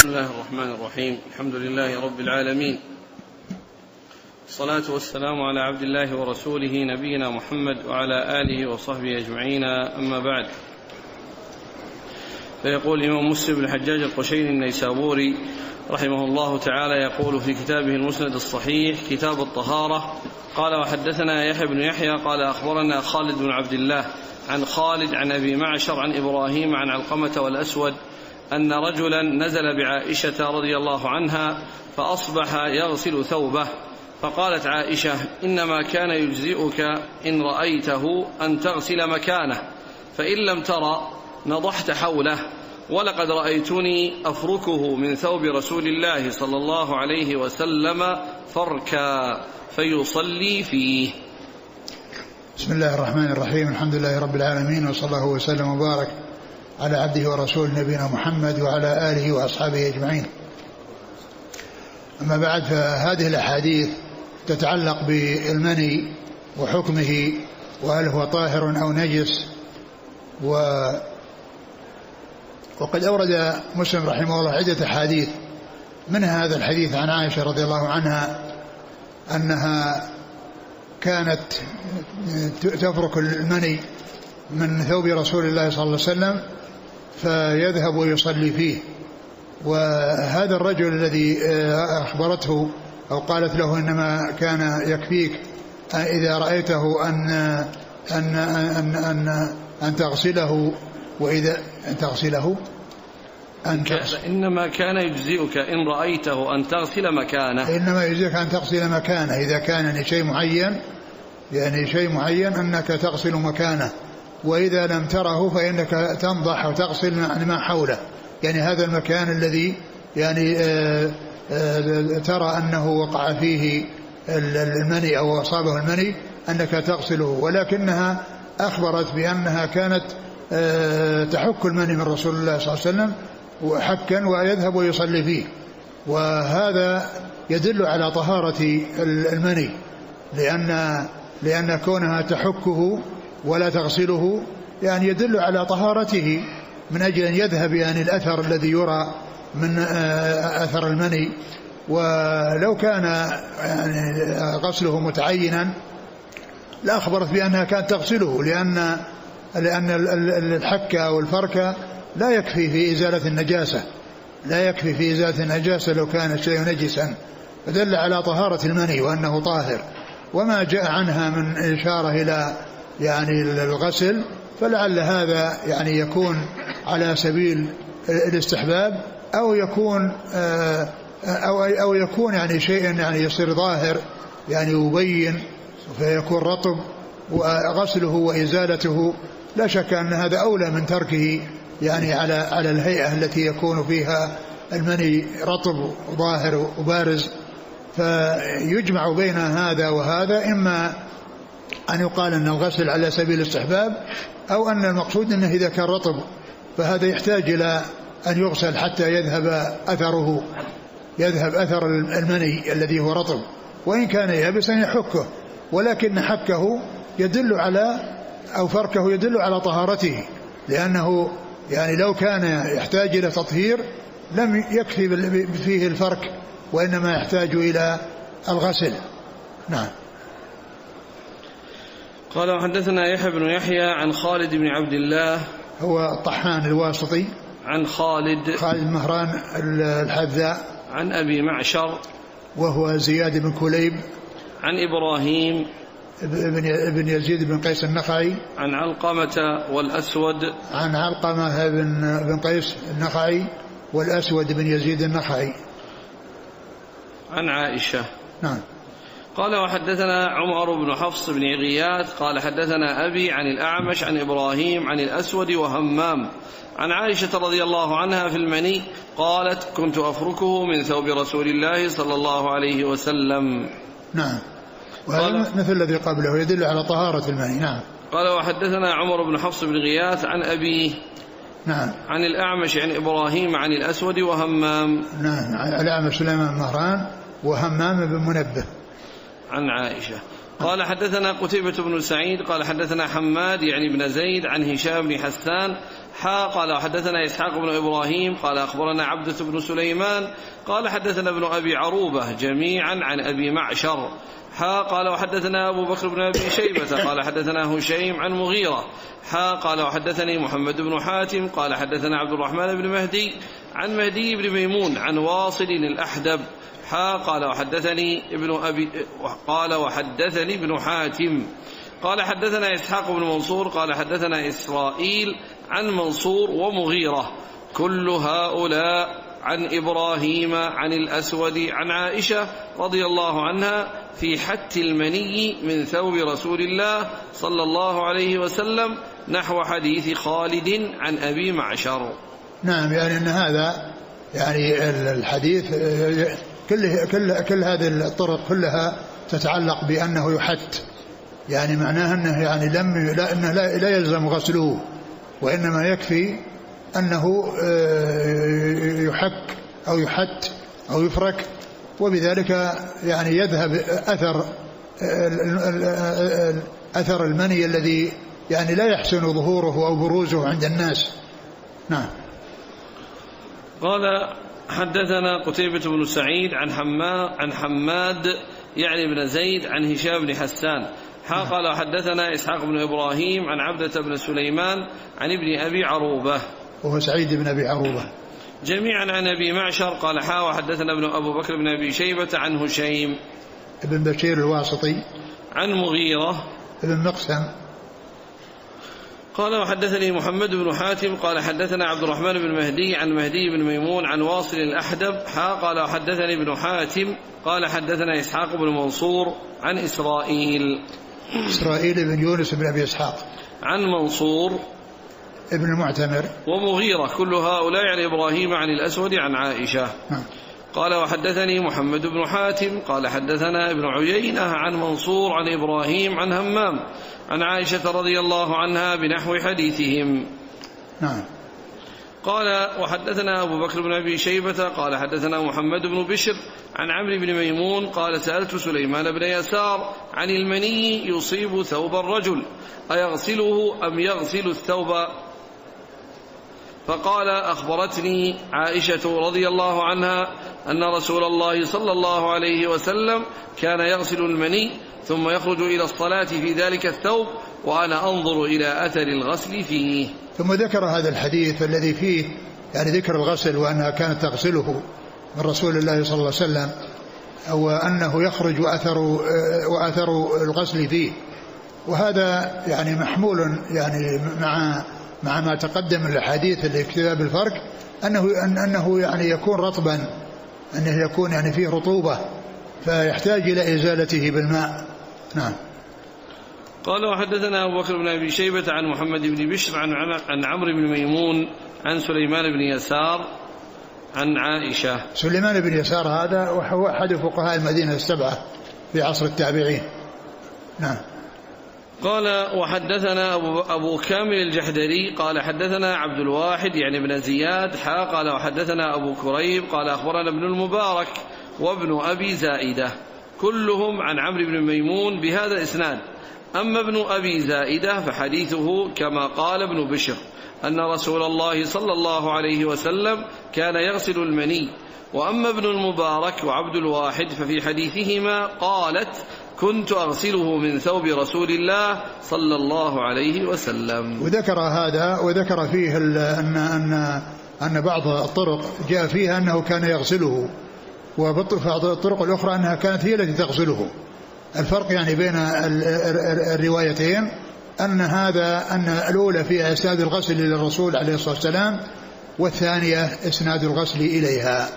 بسم الله الرحمن الرحيم. الحمد لله رب العالمين، الصلاة والسلام على عبد الله ورسوله نبينا محمد وعلى آله وصحبه أجمعين، أما بعد. فيقول الإمام مسلم بن الحجاج القشيري النيسابوري رحمه الله تعالى يقول في كتابه المسند الصحيح كتاب الطهارة: قال وحدثنا يحيى بن يحيى قال أخبرنا خالد بن عبد الله عن خالد عن أبي معشر عن إبراهيم عن علقمة والأسود أن رجلا نزل بعائشة رضي الله عنها فأصبح يغسل ثوبه، فقالت عائشة: إنما كان يجزئك إن رأيته أن تغسل مكانه، فإن لم ترى نضحت حوله، ولقد رأيتني أفركه من ثوب رسول الله صلى الله عليه وسلم فركا فيصلي فيه. بسم الله الرحمن الرحيم. الحمد لله رب العالمين، وصلى الله وسلم وبارك على عبده ورسوله نبينا محمد وعلى آله وأصحابه أجمعين. أما بعد، فهذه الأحاديث تتعلق بالمني وحكمه، وهل هو طاهر أو نجس. وقد أورد مسلم رحمه الله عدة أحاديث، منها هذا الحديث عن عائشة رضي الله عنها أنها كانت تفرك المني من ثوب رسول الله صلى الله عليه وسلم فيذهب ويصلي فيه. وهذا الرجل الذي أخبرته أو قالت له إنما كان يكفيك إذا رأيته أن تغسله، وإذا أن تغسله إنما كان يجزئك إن رأيته أن تغسل مكانه، إنما يجزئك أن تغسل مكانه إذا كان شيء معين أنك تغسل مكانه، وإذا لم تره فإنك تنضح وتغسل ما حوله، يعني هذا المكان الذي ترى أنه وقع فيه المني أو أصابه المني أنك تغسله. ولكنها أخبرت بأنها كانت تحك المني من رسول الله صلى الله عليه وسلم وحكا ويذهب ويصلي فيه، وهذا يدل على طهارة المني، لأن كونها تحكه ولا تغسله يعني يدل على طهارته، من أجل أن يذهب الأثر الذي يرى من أثر المني. ولو كان غسله متعينا لأخبرت بأنها كانت تغسله، لأن الحك أو الفرك لا يكفي في إزالة النجاسة، لو كان الشيء نجسا، فدل على طهارة المني وأنه طاهر. وما جاء عنها من إشارة إلى الغسل فلعل هذا يكون على سبيل الاستحباب، أو يكون شيء يصير ظاهر يبين فيكون رطب، وغسله وإزالته لا شك أن هذا أولى من تركه على الهيئة التي يكون فيها المني رطب وظاهر وبارز. فيجمع بين هذا وهذا، إما أن يقال أن الغسل على سبيل الاستحباب، أو أن المقصود أنه إذا كان رطب فهذا يحتاج إلى أن يغسل حتى يذهب أثر المني الذي هو رطب، وإن كان يابسا يحكه، ولكن حكه يدل على أو فركه يدل على طهارته، لأنه لو كان يحتاج إلى تطهير لم يكفي فيه الفرك، وإنما يحتاج إلى الغسل. نعم. قال وحدثنا يحيى بن يحيى عن خالد بن عبد الله، هو الطحان الواسطي، عن خالد مهران الحذاء، عن أبي معشر وهو زياد بن كليب، عن إبراهيم ابن يزيد بن قيس النخعي، عن علقمة والأسود، عن علقمة بن قيس النخعي والأسود بن يزيد النخعي، عن عائشة. نعم. قال وحدثنا عمر بن حفص بن غياث قال حدثنا أبي عن الأعمش عن إبراهيم عن الأسود وهمام عن عائشة رضي الله عنها في المني قالت: كنت أفركه من ثوب رسول الله صلى الله عليه وسلم. نعم. وهذا مثل الذي قبله يدل على طهارة المني. نعم. قال وحدثنا عمر بن حفص بن غياث عن أبيه، نعم، عن الأعمش عن إبراهيم عن الأسود وهمام. نعم. الأعمش سليمان مهران وهمام بن منبه. عن عائشة. قال حدثنا قتيبة بن سعيد قال حدثنا حماد يعني بن زيد عن هشام بن حسان قال وحدثنا إسحاق بن إبراهيم قال أخبرنا عبدة بن سليمان قال حدثنا ابن أبي عروبة جميعا عن أبي معشر قال وحدثنا أبو بكر بن أبي شيبة قال حدثنا هشيم عن مغيرة قال وحدثني محمد بن حاتم قال حدثنا عبد الرحمن بن مهدي عن مهدي بن ميمون عن واصل الأحدب قال وحدثني ابن حاتم قال حدثنا إسحاق بن منصور قال حدثنا إسرائيل عن منصور ومغيرة كل هؤلاء عن إبراهيم عن الأسود عن عائشة رضي الله عنها في حت المني من ثوب رسول الله صلى الله عليه وسلم نحو حديث خالد عن أبي معشر. نعم، يعني أن هذا يعني الحديث كل هذه الطرق كلها تتعلق بأنه يحت، يعني معناه أنه يعني أنه لا يلزم غسله، وإنما يكفي أنه يحك أو يحت أو يفرك، وبذلك يعني يذهب أثر المني الذي يعني لا يحسن ظهوره أو بروزه عند الناس. نعم. قال حدثنا قتيبة بن سعيد عن حماد يعني بن زيد عن هشام بن حسان قال وحدثنا إسحاق بن إبراهيم عن عبدة بن سليمان عن ابن أبي عروبة وهو سعيد بن أبي عروبة جميعا عن أبي معشر قال وحدثنا ابن أبو بكر بن أبي شيبة عن هشيم ابن بشير الواسطي عن مغيرة ابن مقسم قال وحدثني محمد بن حاتم قال حدثنا عبد الرحمن بن مهدي عن مهدي بن ميمون عن واصل الأحدب قال وحدثني ابن حاتم قال حدثنا إسحاق بن منصور عن إسرائيل بن يونس بن أبي إسحاق عن منصور ابن المعتمر ومغيرة كل هؤلاء عن إبراهيم عن الأسود عن عائشة. قال وحدثني محمد بن حاتم قال حدثنا ابن عيينة عن منصور عن إبراهيم عن همام عن عائشة رضي الله عنها بنحو حديثهم. نعم. قال وحدثنا أبو بكر بن أبي شيبة قال حدثنا محمد بن بشر عن عمرو بن ميمون قال سألت سليمان بن يسار عن المني يصيب ثوب الرجل أيغسله أم يغسل الثوب؟ فقال أخبرتني عائشة رضي الله عنها أن رسول الله صلى الله عليه وسلم كان يغسل المني ثم يخرج إلى الصلاة في ذلك الثوب وأنا أنظر إلى أثر الغسل فيه. ثم ذكر هذا الحديث الذي فيه يعني ذكر الغسل وأنها كانت تغسله من رسول الله صلى الله عليه وسلم، وأنه يخرج وأثر الغسل فيه، وهذا يعني محمول يعني مع ما تقدم من الحديث اللي كتاب الفرق أنه يعني يكون رطبا، أنه يكون يعني فيه رطوبة فيحتاج إلى إزالته بالماء. نعم. قال وحدثنا أبو بكر بن أبي شيبة عن محمد بن بشر عن عمرو بن ميمون عن سليمان بن يسار عن عائشة. سليمان بن يسار هذا وهو أحد فقهاء المدينة السبعة في عصر التابعين. نعم. قال وحدثنا أبو كامل الجحدري قال حدثنا عبد الواحد يعني بن زياد قال وحدثنا أبو كريب قال أخبرنا ابن المبارك وابن أبي زائدة كلهم عن عمرو بن ميمون بهذا الإسناد. أما ابن أبي زائدة فحديثه كما قال ابن بشر أن رسول الله صلى الله عليه وسلم كان يغسل المني. وأما ابن المبارك وعبد الواحد ففي حديثهما قالت كنت أغسله من ثوب رسول الله صلى الله عليه وسلم. وذكر هذا وذكر فيه أن بعض الطرق جاء فيها أنه كان يغسله، وبعض الطرق الأخرى أنها كانت هي التي تغسله. الفرق يعني بين الروايتين أن الأولى فيها إسناد الغسل للرسول عليه الصلاة والسلام، والثانية إسناد الغسل إليها.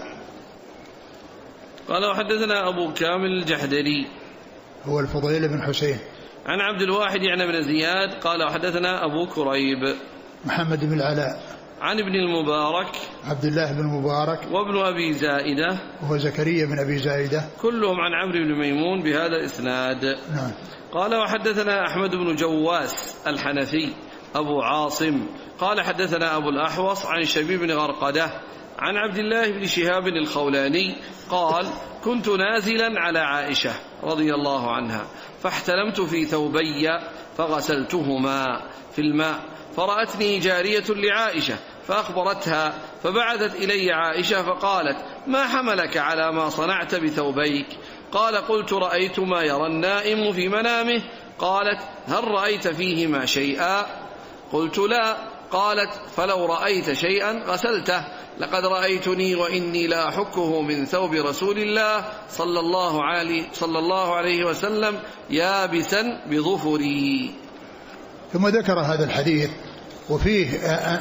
قال وحدثنا أبو كامل الجحدري هو الفضيل بن حسين عن عبد الواحد يعني بن زياد قال وحدثنا أبو كريب محمد بن العلاء عن ابن المبارك عبد الله بن المبارك وابن أبي زائدة وهو زكريا بن أبي زائدة كلهم عن عمرو بن ميمون بهذا الإسناد. نعم. قال وحدثنا أحمد بن جواس الحنفي أبو عاصم قال حدثنا أبو الأحوص عن شبيب بن غرقدة عن عبد الله بن شهاب الخولاني قال كنت نازلا على عائشة رضي الله عنها فاحتلمت في ثوبي فغسلتهما في الماء فرأتني جارية لعائشة فأخبرتها فبعثت إلي عائشة فقالت ما حملك على ما صنعت بثوبيك؟ قال قلت رأيت ما يرى النائم في منامه. قالت هل رأيت فيهما شيئا؟ قلت لا. قالت فلو رأيت شيئا غسلته، لقد رأيتني وإني لا أحكه من ثوب رسول الله صلى الله عليه وسلم يابسا بظفري. ثم ذكر هذا الحديث وفيه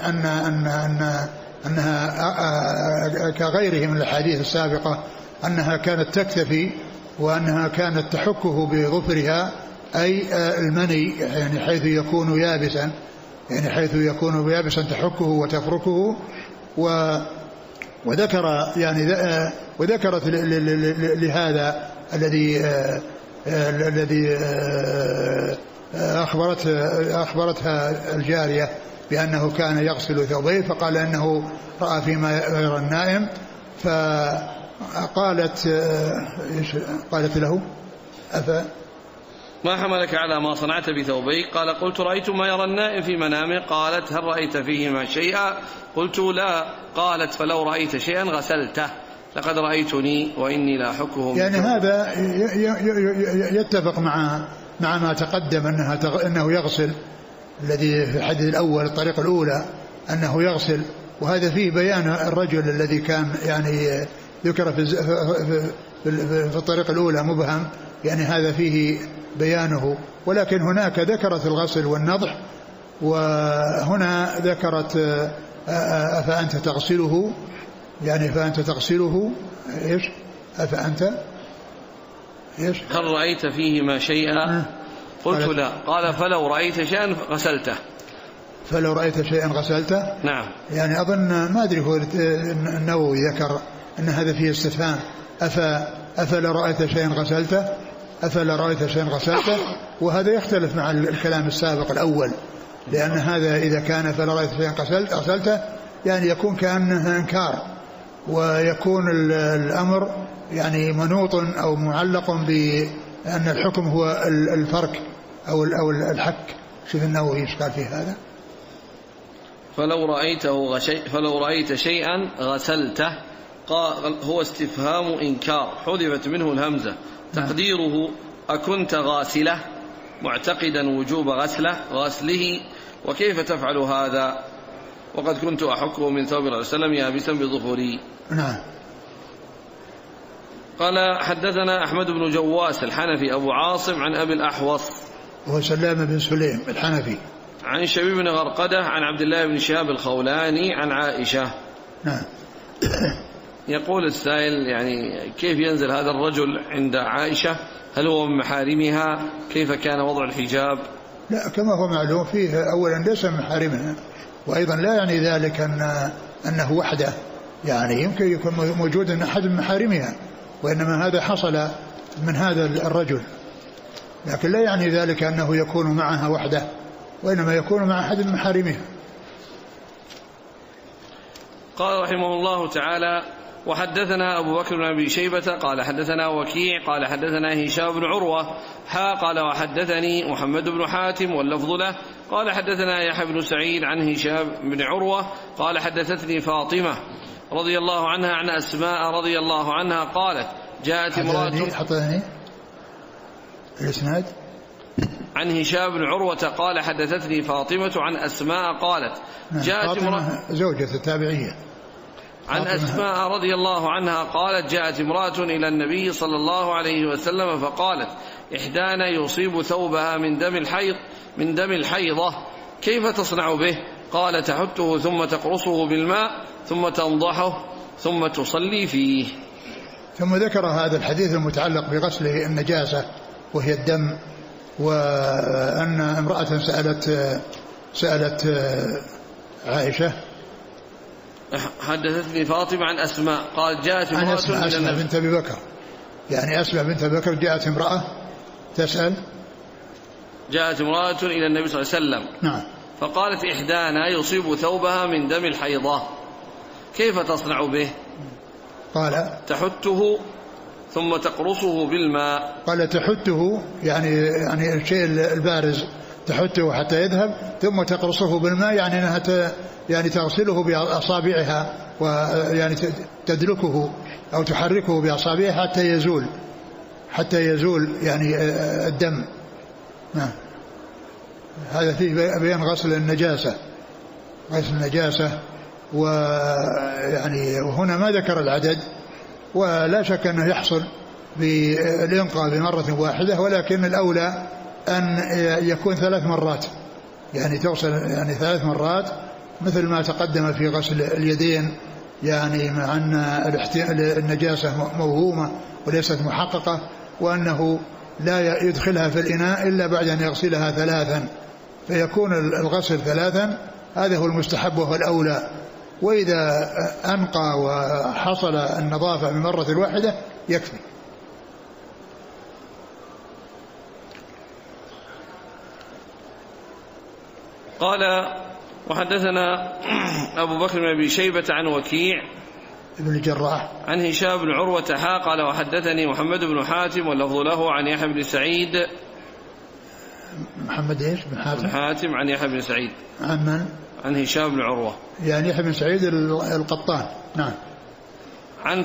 أنها كغيره من الحديث السابقة أنها كانت تكتفي وأنها كانت تحكه بظفرها أي المني، يعني حيث يكون يابسا، يعني حيث يكون يابسا تحكه وتفركه. وذكرت لهذا الذي أخبرتها الجارية بأنه كان يغسل ثوبيه، فقال أنه رأى فيما يرى النائم، فقالت له ما حملك على ما صنعت بثوبيك؟ قال قلت رأيت ما يرى النائم في منامه. قالت هل رأيت فيهما شيئا؟ قلت لا. قالت فلو رأيت شيئا غسلته، لقد رأيتني وإني لا أحكه. يعني هذا يتفق مع ما تقدم أنه يغسل، الذي في الحديث الأول الطريقة الأولى أنه يغسل، وهذا فيه بيان الرجل الذي كان يعني ذكر في الطريقة الأولى مبهم، يعني هذا فيه بيانه. ولكن هناك ذكرت الغسل والنضح، وهنا ذكرت أفأنت تغسله، يعني فأنت تغسله إيش؟ أفأنت إيش؟ هل رأيت فيهما شيئا؟ قلت لا. قال فلو رأيت شيئا غسلته. فلو رأيت شيئا غسلته. نعم. يعني أظن ما أدري هو النووي ذكر أن هذا فيه استفهام، أفلا رأيت شيئا غسلته، أفلا رأيت شيئا غسلته، وهذا يختلف مع الكلام السابق الأول، لأن هذا إذا كان فلا رأيت شيئا غسلته يعني يكون كأنه إنكار، ويكون الأمر يعني منوط أو معلق بأن الحكم هو الفرك أو الحك. شوف النووي إيش قال في هذا؟ فلو رأيت شيئا غسلته، قال هو استفهام إنكار حذفت منه الهمزة، تقديره أكنت غاسلة معتقدا وجوب غسله، وكيف تفعل هذا وقد كنت أحكه من ثوب الله وسلم يابسا بظفري. نعم. قال حدثنا أحمد بن جواس الحنفي أبو عاصم عن أبي الأحوص وهو سلام بن سليم الحنفي عن شبيب بن غرقدة عن عبد الله بن شهاب الخولاني عن عائشة. نعم. يقول السائل يعني كيف ينزل هذا الرجل عند عائشة؟ هل هو من محارمها؟ كيف كان وضع الحجاب؟ لا، كما هو معلوم فيه أولا ليس من محارمها، وأيضا لا يعني ذلك أنه وحده، يعني يمكن يكون موجود أن أحد من محارمها، وإنما هذا حصل من هذا الرجل، لكن لا يعني ذلك أنه يكون معها وحده، وإنما يكون مع أحد من محارمها. قال رحمه الله تعالى وحدثنا أبو بكر بن أبي شيبة قال حدثنا وكيع قال حدثنا هشام بن عروة قال وحدثني محمد بن حاتم واللفظ له قال حدثنا يحيى بن سعيد عن هشام بن عروة قال حدثتني فاطمة رضي الله عنها عن أسماء رضي الله عنها قالت جاءت امرأة الإسناد عن هشام بن عروة قال حدثتني فاطمة عن أسماء قالت جاءت امرأة زوجة التابعية عن أسماء رضي الله عنها قالت جاءت امرأة إلى النبي صلى الله عليه وسلم فقالت إحدانا يصيب ثوبها من دم الحيضة كيف تصنع به؟ قال تحته ثم تقرصه بالماء ثم تنضحه ثم تصلي فيه. ثم ذكر هذا الحديث المتعلق بغسله النجاسة وهي الدم، وأن امرأة سألت عائشة حدثتني فاطمة عن أسماء قال جاءت امرأة أسماء بنت أبي بكر، يعني أسماء بنت أبي بكر جاءت امرأة تسأل، جاءت امرأة إلى النبي صلى الله عليه وسلم نعم، فقالت إحدانا يصيب ثوبها من دم الحيضة كيف تصنع به؟ قال تحته ثم تقرصه بالماء. قال تحته يعني الشيء البارز تحته حتى يذهب، ثم تقرصه بالماء يعني أنها يعني تغسله بأصابعها، ويعني تدلكه أو تحركه بأصابعها حتى يزول يعني الدم. نعم. هذا فيه بيان غسل النجاسة، ويعني وهنا ما ذكر العدد، ولا شك أنه يحصل بالإنقاء بمرة واحدة، ولكن الأولى أن يكون 3 مرات، يعني توصل يعني 3 مرات مثل ما تقدم في غسل اليدين، يعني مع أن النجاسة موهومة وليست محققة، وأنه لا يدخلها في الإناء إلا بعد أن يغسلها 3، فيكون الغسل 3. هذا هو المستحب وهو الأولى. وإذا أنقى وحصل النظافة بمرة واحدة يكفي. قال وحدثنا أبو بكر بن أبي شيبة عن وكيع ابن الجراح عن هشام بن عروة قال وحدثني محمد بن حاتم واللفظ له عن يحيى بن سعيد. محمد ايش بن حاتم عن يحيى بن سعيد. عن من؟ عن هشام بن عروة يعني يحيى بن سعيد القطان. نعم. عن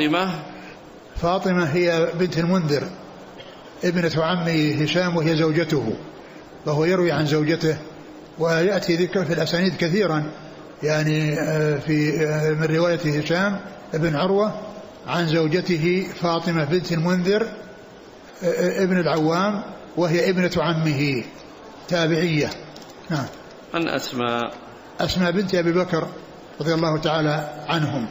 فاطمة هي بنت المنذر ابنة عمي هشام، وهي زوجته، وهو يروي عن زوجته، ويأتي ذكر في الأسانيد كثيرا يعني من رواية هشام ابن عروة عن زوجته فاطمة بنت المنذر ابن العوام، وهي ابنة عمه تابعية. نعم. عن أسماء بنت أبي بكر رضي الله تعالى عنهم.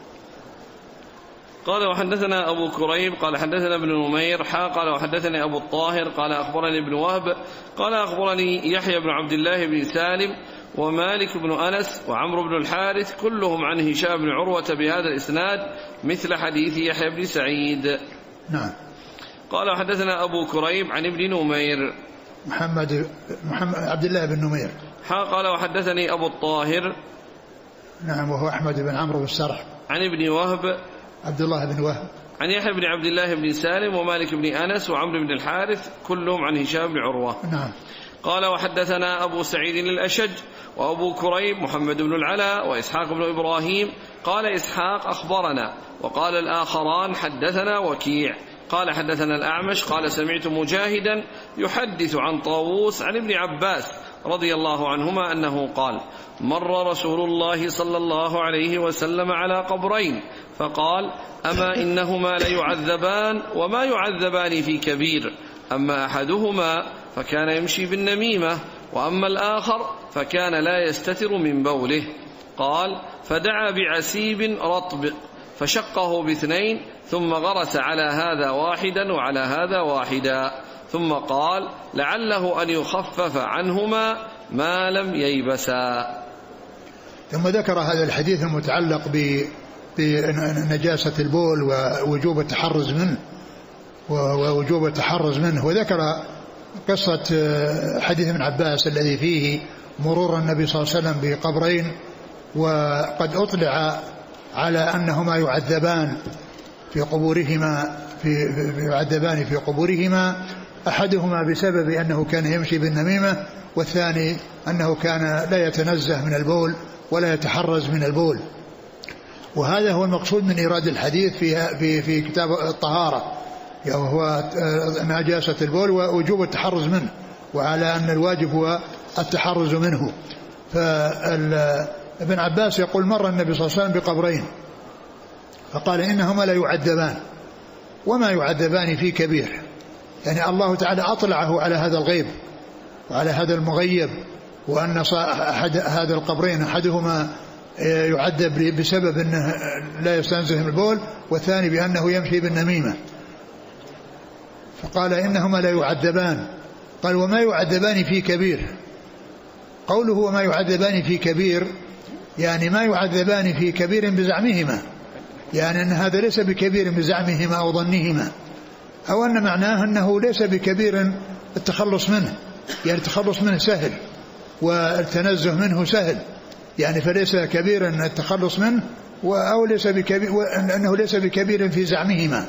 قال وحدثنا أبو كريب قال حدثنا ابن نمير قال وحدثني أبو الطاهر قال أخبرني ابن وهب قال أخبرني يحيى بن عبد الله بن سالم ومالك بن أنس وعمرو بن الحارث كلهم عن هشام بن عروة بهذا الإسناد مثل حديث يحيى بن سعيد. نعم. قال وحدثنا أبو كريب عن ابن نمير محمد عبد الله بن نمير قال وحدثني أبو الطاهر. نعم. وهو أحمد بن عمرو بن السرح. عن ابن وهب عبد الله بن وهب. عن يحيى بن عبد الله بن سالم ومالك بن أنس وعمرو بن الحارث كلهم عن هشام بن عروة. نعم. قال وحدثنا أبو سعيد الأشج وأبو كريب محمد بن العلاء وإسحاق بن إبراهيم قال إسحاق أخبرنا، وقال الآخران حدثنا وكيع قال حدثنا الأعمش قال سمعت مجاهدا يحدث عن طاووس عن ابن عباس رضي الله عنهما أنه قال مر رسول الله صلى الله عليه وسلم على قبرين فقال أما إنهما ليعذبان وما يعذبان في كبير، أما أحدهما فكان يمشي بالنميمة، وأما الآخر فكان لا يستتر من بوله. قال فدعا بعسيب رطب فشقه ب2 ثم غرس على هذا واحدا وعلى هذا واحدا، ثم قال لعله أن يخفف عنهما ما لم ييبسا. ثم ذكر هذا الحديث المتعلق بنجاسة البول ووجوب التحرز منه، وذكر قصة حديث ابن عباس الذي فيه مرور النبي صلى الله عليه وسلم بقبرين، وقد أطلع على أنهما يعذبان في قبورهما أحدهما بسبب أنه كان يمشي بالنميمة، والثاني أنه كان لا يتنزه من البول ولا يتحرز من البول. وهذا هو المقصود من إيراد الحديث في كتاب الطهارة، وهو نجاسة البول ووجوب التحرز منه، وعلى أن الواجب هو التحرز منه. فابن عباس يقول مر النبي صلى الله عليه وسلم بقبرين فقال إنهما لا يعذبان وما يعذبان في كبير، يعني الله تعالى أطلعه على هذا الغيب وعلى هذا المغيب، وأن أحد هذا القبرين أحدهما يعذب بسبب أنه لا يستنزه من البول، والثاني بأنه يمشي بالنميمة. فقال إنهما لا يعذبان. قال وما يعذبان في كبير. قوله وما يعذبان في كبير يعني ما يعذبان في كبير بزعمهما، يعني أن هذا ليس بكبير بزعمهما أو ظنهما، أو أن معناه أنه ليس بكبير التخلص منه، يعني التخلص منه سهل والتنزه منه سهل، يعني فليس كبيرا التخلص منه أو ليس بكبير، وأنه ليس بكبير في زعمهما.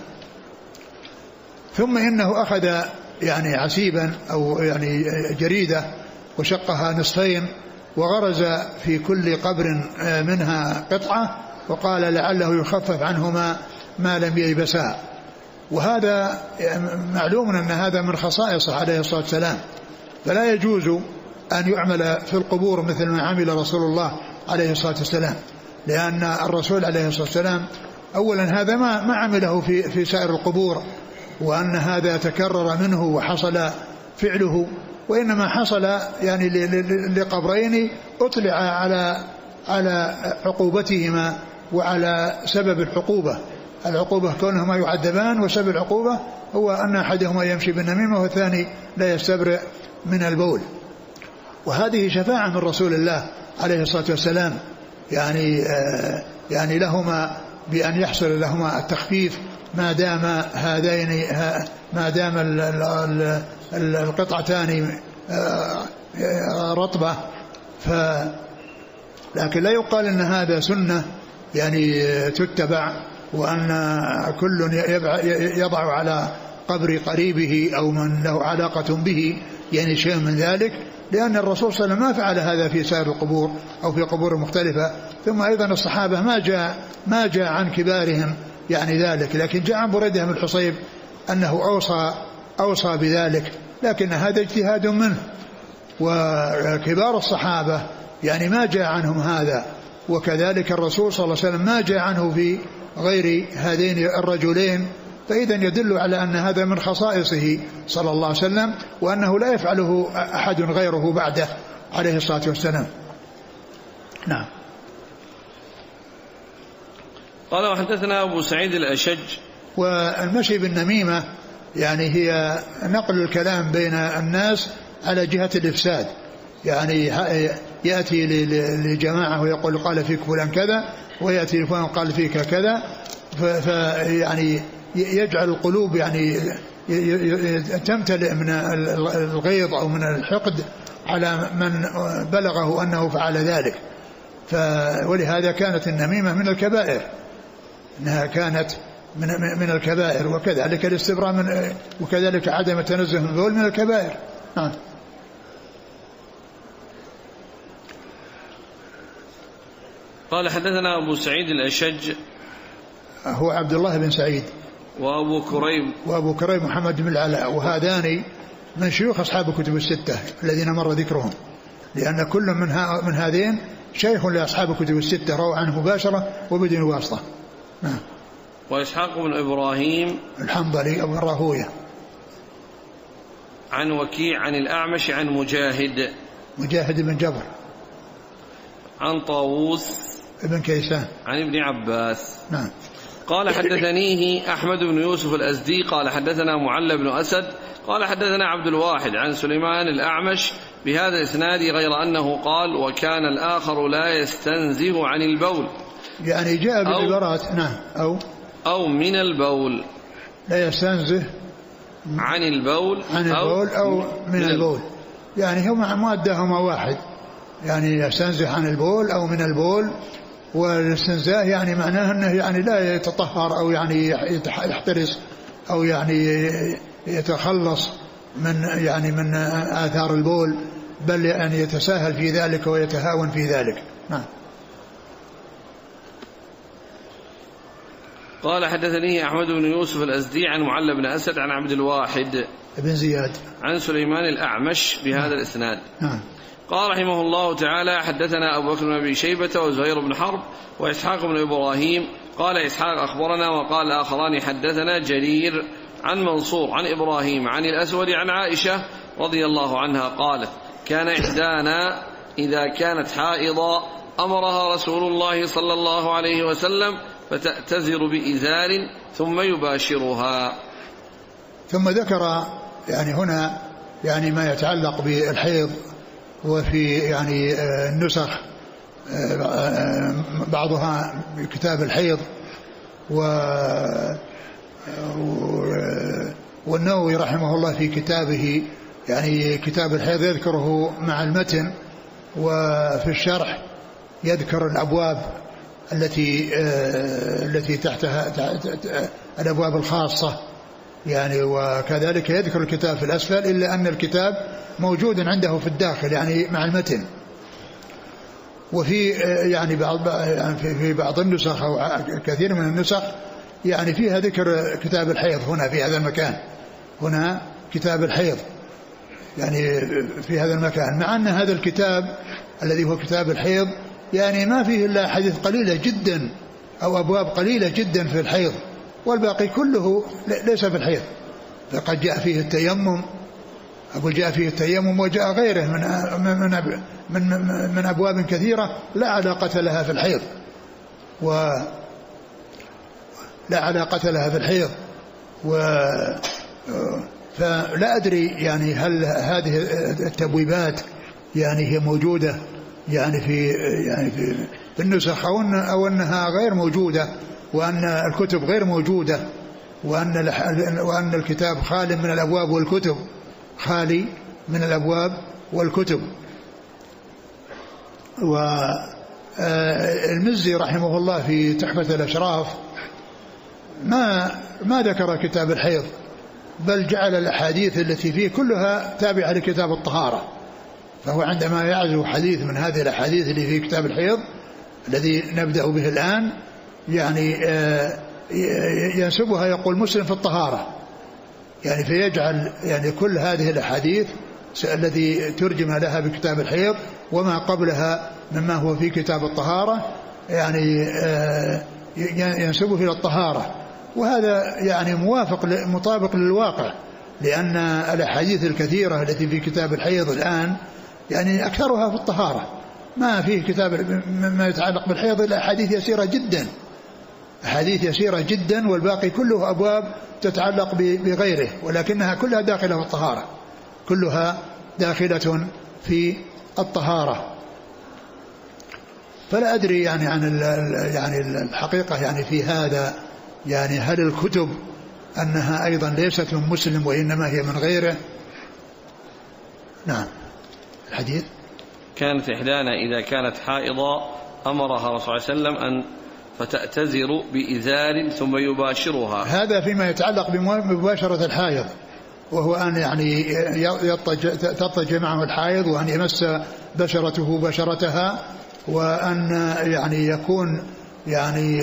ثم إنه أخذ يعني عسيبا أو يعني جريدة وشقها نصفين وغرز في كل قبر منها قطعة وقال لعله يخفف عنهما ما لم ييبسا. وهذا معلوم أن هذا من خصائصه عليه الصلاة والسلام، فلا يجوز أن يعمل في القبور مثل ما عمل رسول الله عليه الصلاة والسلام، لأن الرسول عليه الصلاة والسلام أولا هذا ما عمله في سائر القبور، وأن هذا تكرر منه وحصل فعله، وإنما حصل يعني لقبرين أطلع على عقوبتهما وعلى سبب العقوبة كونهما يعذبان، وسبب العقوبة هو أن أحدهما يمشي بالنميمة والثاني لا يستبرئ من البول. وهذه شفاعة من رسول الله عليه الصلاة والسلام يعني لهما بأن يحصل لهما التخفيف ما دام القطعتان رطبة. لكن لا يقال أن هذا سنة يعني تتبع، وأن كل يضع على قبر قريبه أو من له علاقة به يعني شيء من ذلك، لأن الرسول صلى الله عليه وسلم ما فعل هذا في سائر القبور أو في قبور مختلفة. ثم أيضا الصحابة ما جاء عن كبارهم يعني ذلك، لكن جاء عن بريدة بن الحصيب أنه أوصى بذلك، لكن هذا اجتهاد منه. وكبار الصحابة يعني ما جاء عنهم هذا، وكذلك الرسول صلى الله عليه وسلم ما جاء عنه في غير هذين الرجلين، فإذا يدل على أن هذا من خصائصه صلى الله عليه وسلم، وأنه لا يفعله أحد غيره بعده عليه الصلاة والسلام. نعم. قال وحدثنا أبو سعيد الأشج. والمشي بالنميمة يعني هي نقل الكلام بين الناس على جهة الإفساد، يعني يأتي لجماعة ويقول قال فيك فلان كذا، ويأتي لفلان قال فيك كذا، فيعني يجعل القلوب يعني تمتلئ من الغيظ أو من الحقد على من بلغه أنه فعل ذلك. ولهذا كانت النميمة من الكبائر، إنها كانت من الكبائر، وكذلك الاستبراء وكذلك عدم التنزه من البول من الكبائر. قال حدثنا أبو سعيد الأشج هو عبد الله بن سعيد، وأبو كريب محمد بن العلاء، وهذان من شيوخ أصحاب الكتب الستة الذين مر ذكرهم، لأن كل من هذين شيخ لأصحاب الكتب الستة، روى عنه مباشرة وبدون واسطة. وإسحاق بن إبراهيم الحنظلي أبو الراهوية، عن وكيع عن الأعمش عن مجاهد بن جبر، عن طاووس ابن كيسان عن ابن عباس. نعم. قال حدثنيه أحمد بن يوسف الأزدي قال حدثنا معل بن أسد قال حدثنا عبد الواحد عن سليمان الأعمش بهذا الإسناد، غير أنه قال وكان الآخر لا يستنزه عن البول، يعني جاء بالعبارات نعم أو من البول، لا يستنزه عن البول أو من البول، يعني هما مادهما واحد، يعني يستنزه عن البول أو من البول. والاستنزاه يعني معناه أنه يعني لا يتطهر أو يعني يحترس أو يعني يتخلص من آثار البول، بل أن يتساهل في ذلك ويتهاون في ذلك. نعم. قال حدثني أحمد بن يوسف الأزدي عن معل بن أسد عن عبد الواحد بن زياد عن سليمان الأعمش بهذا الإسناد. نعم. قال رحمه الله تعالى حدثنا أبو بكر بن أبي شيبة وزهير بن حرب وإسحاق بن إبراهيم. قال إسحاق أخبرنا، وقال آخران حدثنا جرير عن منصور عن إبراهيم عن الأسود عن عائشة رضي الله عنها قالت كان إحدانا إذا كانت حائضا أمرها رسول الله صلى الله عليه وسلم فتأتزر بإزار ثم يباشرها. ثم ذكر يعني هنا يعني ما يتعلق بالحيض، وفي يعني النسخ بعضها كتاب الحيض، والنووي رحمه الله في كتابه يعني كتاب الحيض يذكره مع المتن، وفي الشرح يذكر الأبواب التي تحتها الأبواب الخاصة يعني. وكذلك يذكر الكتاب في الأسفل إلا أن الكتاب موجود عنده في الداخل يعني مع المتن. وفي يعني في بعض النسخ أو كثير من النسخ يعني فيها ذكر كتاب الحيض هنا في هذا المكان، هنا كتاب الحيض يعني في هذا المكان، مع أن هذا الكتاب الذي هو كتاب الحيض يعني ما فيه إلا حديث قليلة جدا أو أبواب قليلة جدا في الحيض، والباقي كله ليس في الحيض. فقد جاء فيه التيمم، أقول جاء فيه التيمم وجاء غيره من أبواب كثيرة لا علاقة لها في الحيض، لا علاقة لها في الحيض. فلا أدري يعني هل هذه التبويبات يعني هي موجودة يعني في النسخ أو أنها غير موجودة، وأن الكتب غير موجودة، وأن الكتاب خالي من الأبواب والكتب، خالي من الأبواب والكتب. والمزي رحمه الله في تحفة الأشراف ما ذكر كتاب الحيض، بل جعل الأحاديث التي فيه كلها تابعة لكتاب الطهارة. فهو عندما يعزو حديث من هذه الأحاديث اللي في كتاب الحيض الذي نبدأ به الآن يعني ينسبها يقول مسلم في الطهارة يعني، فيجعل يعني كل هذه الأحاديث التي ترجم لها بكتاب الحيض وما قبلها مما هو في كتاب الطهارة يعني ينسبه إلى الطهارة. وهذا يعني مطابق للواقع، لأن الأحاديث الكثيرة التي في كتاب الحيض الآن يعني أكثرها في الطهارة، ما فيه كتاب ما يتعلق بالحيض إلا أحاديث يسيرة جدا، أحاديث يسيرة جدا، والباقي كله أبواب تتعلق بغيره، ولكنها كلها داخلة في الطهارة، كلها داخلة في الطهارة. فلا أدري يعني عن يعني الحقيقة يعني في هذا يعني هل الكتب أنها أيضا ليست من مسلم وإنما هي من غيره. نعم. الحديث كانت إحدانا إذا كانت حائضا أمرها رسول الله صلى الله عليه وسلم أن فتأتزر بإزار ثم يباشرها. هذا فيما يتعلق بمباشرة الحائض، وهو أن يعني تضطجع معه الحائض وأن يمس بشرته بشرتها، وأن يعني يكون يعني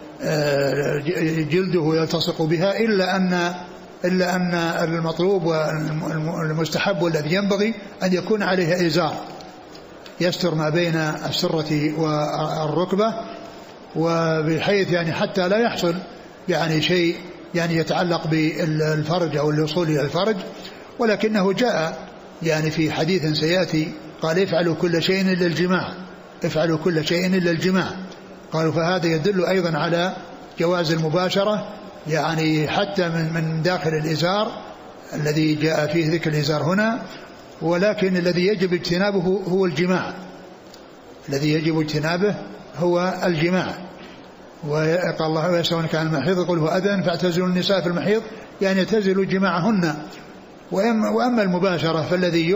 جلده يلتصق بها، إلا أن المطلوب والمستحب والذي ينبغي أن يكون عليه إزار يستر ما بين السرة والركبة، وبحيث يعني حتى لا يحصل يعني شيء يعني يتعلق بالفرج أو الوصول إلى الفرج. ولكنه جاء يعني في حديث سيأتي قال افعلوا كل شيء إلا الجماع، افعلوا كل شيء إلا الجماع. قالوا فهذا يدل أيضا على جواز المباشرة يعني حتى من داخل الإزار الذي جاء فيه ذكر الإزار هنا، ولكن الذي يجب اجتنابه هو الجماع، الذي يجب اجتنابه هو الجماع. وقال الله ويسألونك عن المحيض قل هو أذى فاعتزلوا النساء في المحيض، يعني اعتزلوا جماعهن. وأما المباشرة فالذي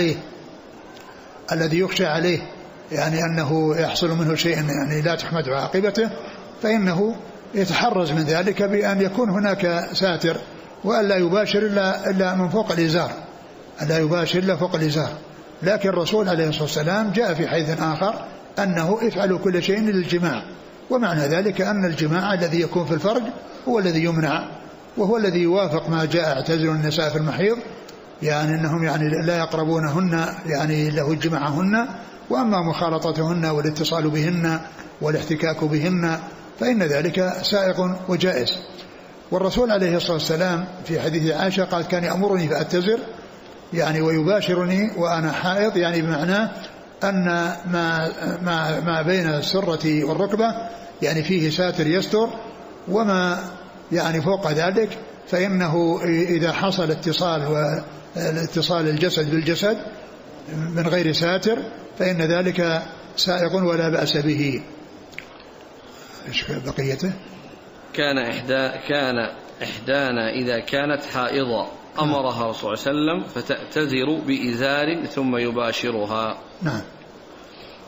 يخشى عليه يعني أنه يحصل منه شيء يعني لا تحمد عاقبته، فإنه يتحرز من ذلك بأن يكون هناك ساتر، وألا يباشر إلا من فوق الإزار، ألا يباشر إلا فوق الإزار. لكن الرسول عليه الصلاة والسلام جاء في حديث آخر أنه افعلوا كل شيء للجماع، ومعنى ذلك أن الجماع الذي يكون في الفرج هو الذي يمنع، وهو الذي يوافق ما جاء اعتزلوا النساء في المحيض، يعني أنهم يعني لا يقربونهن يعني له جماعهن، وأما مخالطتهن والاتصال بهن والاحتكاك بهن فإن ذلك سائغ وجائز. والرسول عليه الصلاة والسلام في حديث عائشة قال كان يأمرني فأتزر يعني ويباشرني وأنا حائض، يعني بمعنى أن ما بين السرة والركبة يعني فيه ساتر يستر، وما يعني فوق ذلك فإنه إذا حصل اتصال الجسد بالجسد من غير ساتر فإن ذلك سائغ ولا بأس به. إيش بقيته؟ كان إحدانا إذا كانت حائضة أمرها رسول الله صلى الله عليه وسلم فتأتزر بإزار ثم يباشرها. نعم.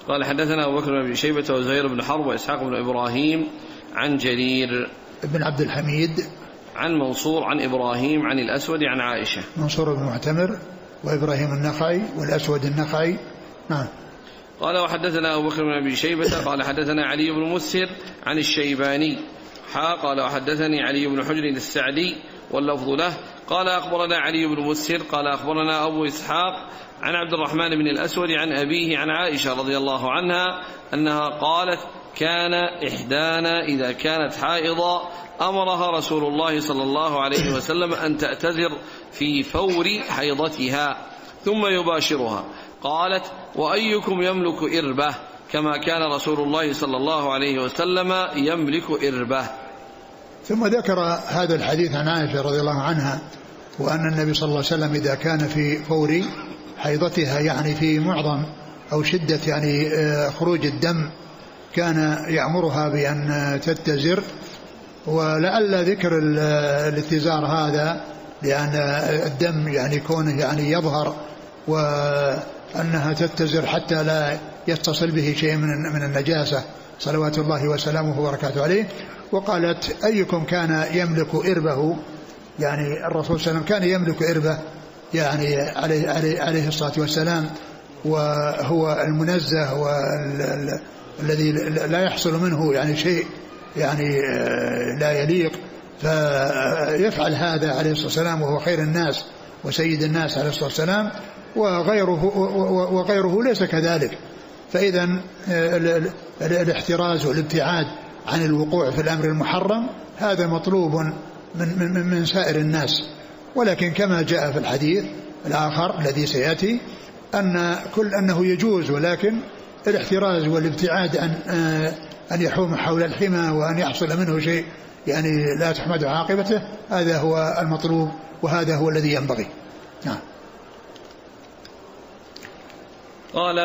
قال حدثنا أبو بكر بن أبي شيبة وزهير بن حرب وإسحاق بن إبراهيم عن جرير بن عبد الحميد عن منصور عن إبراهيم عن الأسود عن عائشة. منصور بن معتمر وإبراهيم النخعي والأسود النخعي. نعم. قال وحدثنا أبو بكر بن أبي شيبة قال حدثنا علي بن مسهر عن الشيباني قال وحدثني علي بن حجر السعدي واللفظ له قال أخبرنا علي بن مسهر قال أخبرنا أبو إسحاق عن عبد الرحمن بن الأسود عن أبيه عن عائشة رضي الله عنها أنها قالت كان إحدانا إذا كانت حائضا أمرها رسول الله صلى الله عليه وسلم أن تأتذر في فور حيضتها ثم يباشرها. قالت وأيكم يملك إربة كما كان رسول الله صلى الله عليه وسلم يملك إربة. ثم ذكر هذا الحديث عن عائشة رضي الله عنها وأن النبي صلى الله عليه وسلم إذا كان في فور حيضتها يعني في معظم أو شدة يعني خروج الدم كان يأمرها بأن تتزر. ولعل ذكر الاتزار هذا لأن الدم يعني كونه يعني يظهر وأنها تتزر حتى لا يتصل به شيء من النجاسة صلوات الله وسلامه وبركاته عليه. وقالت أيكم كان يملك إربه يعني الرسول صلى الله عليه وسلم كان يملك إربه يعني عليه الصلاة والسلام وهو المنزه والذي لا يحصل منه يعني شيء يعني لا يليق فيفعل هذا عليه الصلاة والسلام وهو خير الناس وسيد الناس عليه الصلاة والسلام وغيره ليس كذلك. فإذا الاحتراز والابتعاد عن الوقوع في الأمر المحرم هذا مطلوب من سائر الناس. ولكن كما جاء في الحديث الآخر الذي سيأتي أنه يجوز ولكن الاحتراز والابتعاد أن يحوم حول الحمى وأن يحصل منه شيء يعني لا تحمد عاقبته هذا هو المطلوب وهذا هو الذي ينبغي. نعم. قال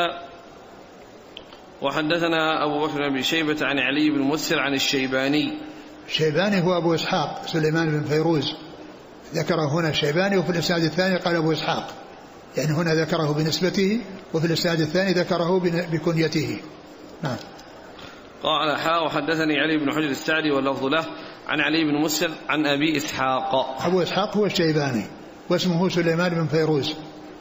وحدثنا أبو بكر بن أبي شيبة عن علي بن مسهر عن الشيباني. الشيباني هو أبو إسحاق سليمان بن فيروز ذكره هنا الشيباني وفي الإسناد الثاني قال أبو إسحاق يعني هنا ذكره بنسبته وفي الإسناد الثاني ذكره بكنيته. نعم. قال وحدثني علي بن حجر السعدي واللفظ له عن علي بن مسهر عن أبي إسحاق. أبو إسحاق هو الشيباني واسمه سليمان بن فيروز.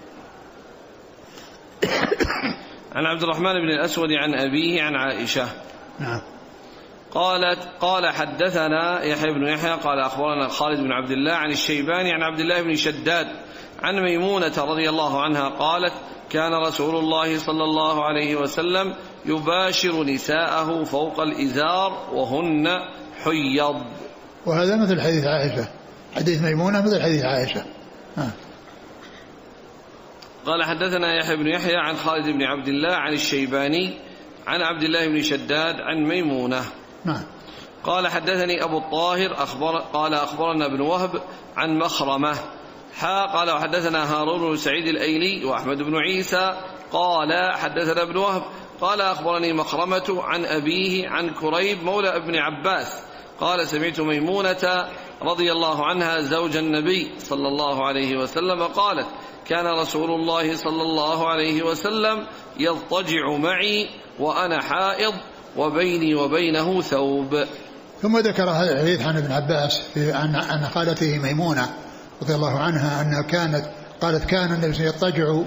عن عبد الرحمن بن الأسود عن أبيه عن عائشة. نعم. قال حدثنا يحيى بن يحيى قال أخبرنا خالد بن عبد الله عن الشيباني عن عبد الله بن شداد عن ميمونة رضي الله عنها قالت كان رسول الله صلى الله عليه وسلم يباشر نساءه فوق الإزار وهن حيض. وهذا مثل حديث عائشة حديث ميمونة مثل حديث عائشة. قال حدثنا يحيى بن يحيى عن خالد بن عبد الله عن الشيباني عن عبد الله بن شداد عن ميمونة. نعم. قال حدثني أبو الطاهر قال أخبرنا ابن وهب عن مخرمة قال وحدثنا هارون بن سعيد الأيلي وأحمد بن عيسى قال حدثنا ابن وهب قال أخبرني مخرمة عن أبيه عن كريب مولى ابن عباس قال سمعت ميمونة رضي الله عنها زوج النبي صلى الله عليه وسلم قالت كان رسول الله صلى الله عليه وسلم يضطجع معي وأنا حائض وبيني وبينه ثوب. ثم ذكر هذا الحديث عن ابن عباس عن خالته ميمونة رضي الله عنها أنها قالت كان النبي يضطجع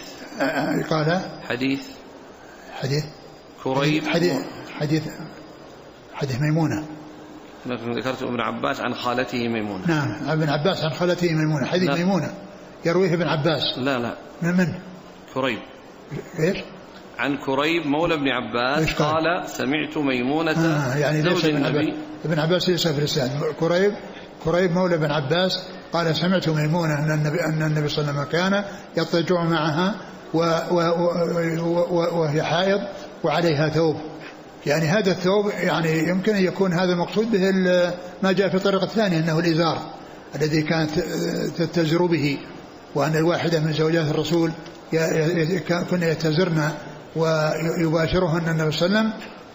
حديث كريب حديث ميمونة. ذكرت ابن عباس عن خالته ميمونة. نعم ابن عباس عن خالته ميمونة حديث ميمونة يرويه ابن عباس. لا من كريب ايش عن كريب مولى ابن عباس قال سمعت ميمونة يعني زوج النبي. ابن عباس ليس في الإسناد. كريب مولى ابن عباس قال سمعت ميمونة أن النبي صلى الله عليه وسلم كان يضطجع معها وهي حائض وعليها ثوب. يعني هذا الثوب يعني يمكن أن يكون هذا المقصود به ما جاء في الطريقة الثانية أنه الإزار الذي كانت تتزر به وأن الواحدة من زوجات الرسول كن يتزرن ويباشرهن النبي صلى الله عليه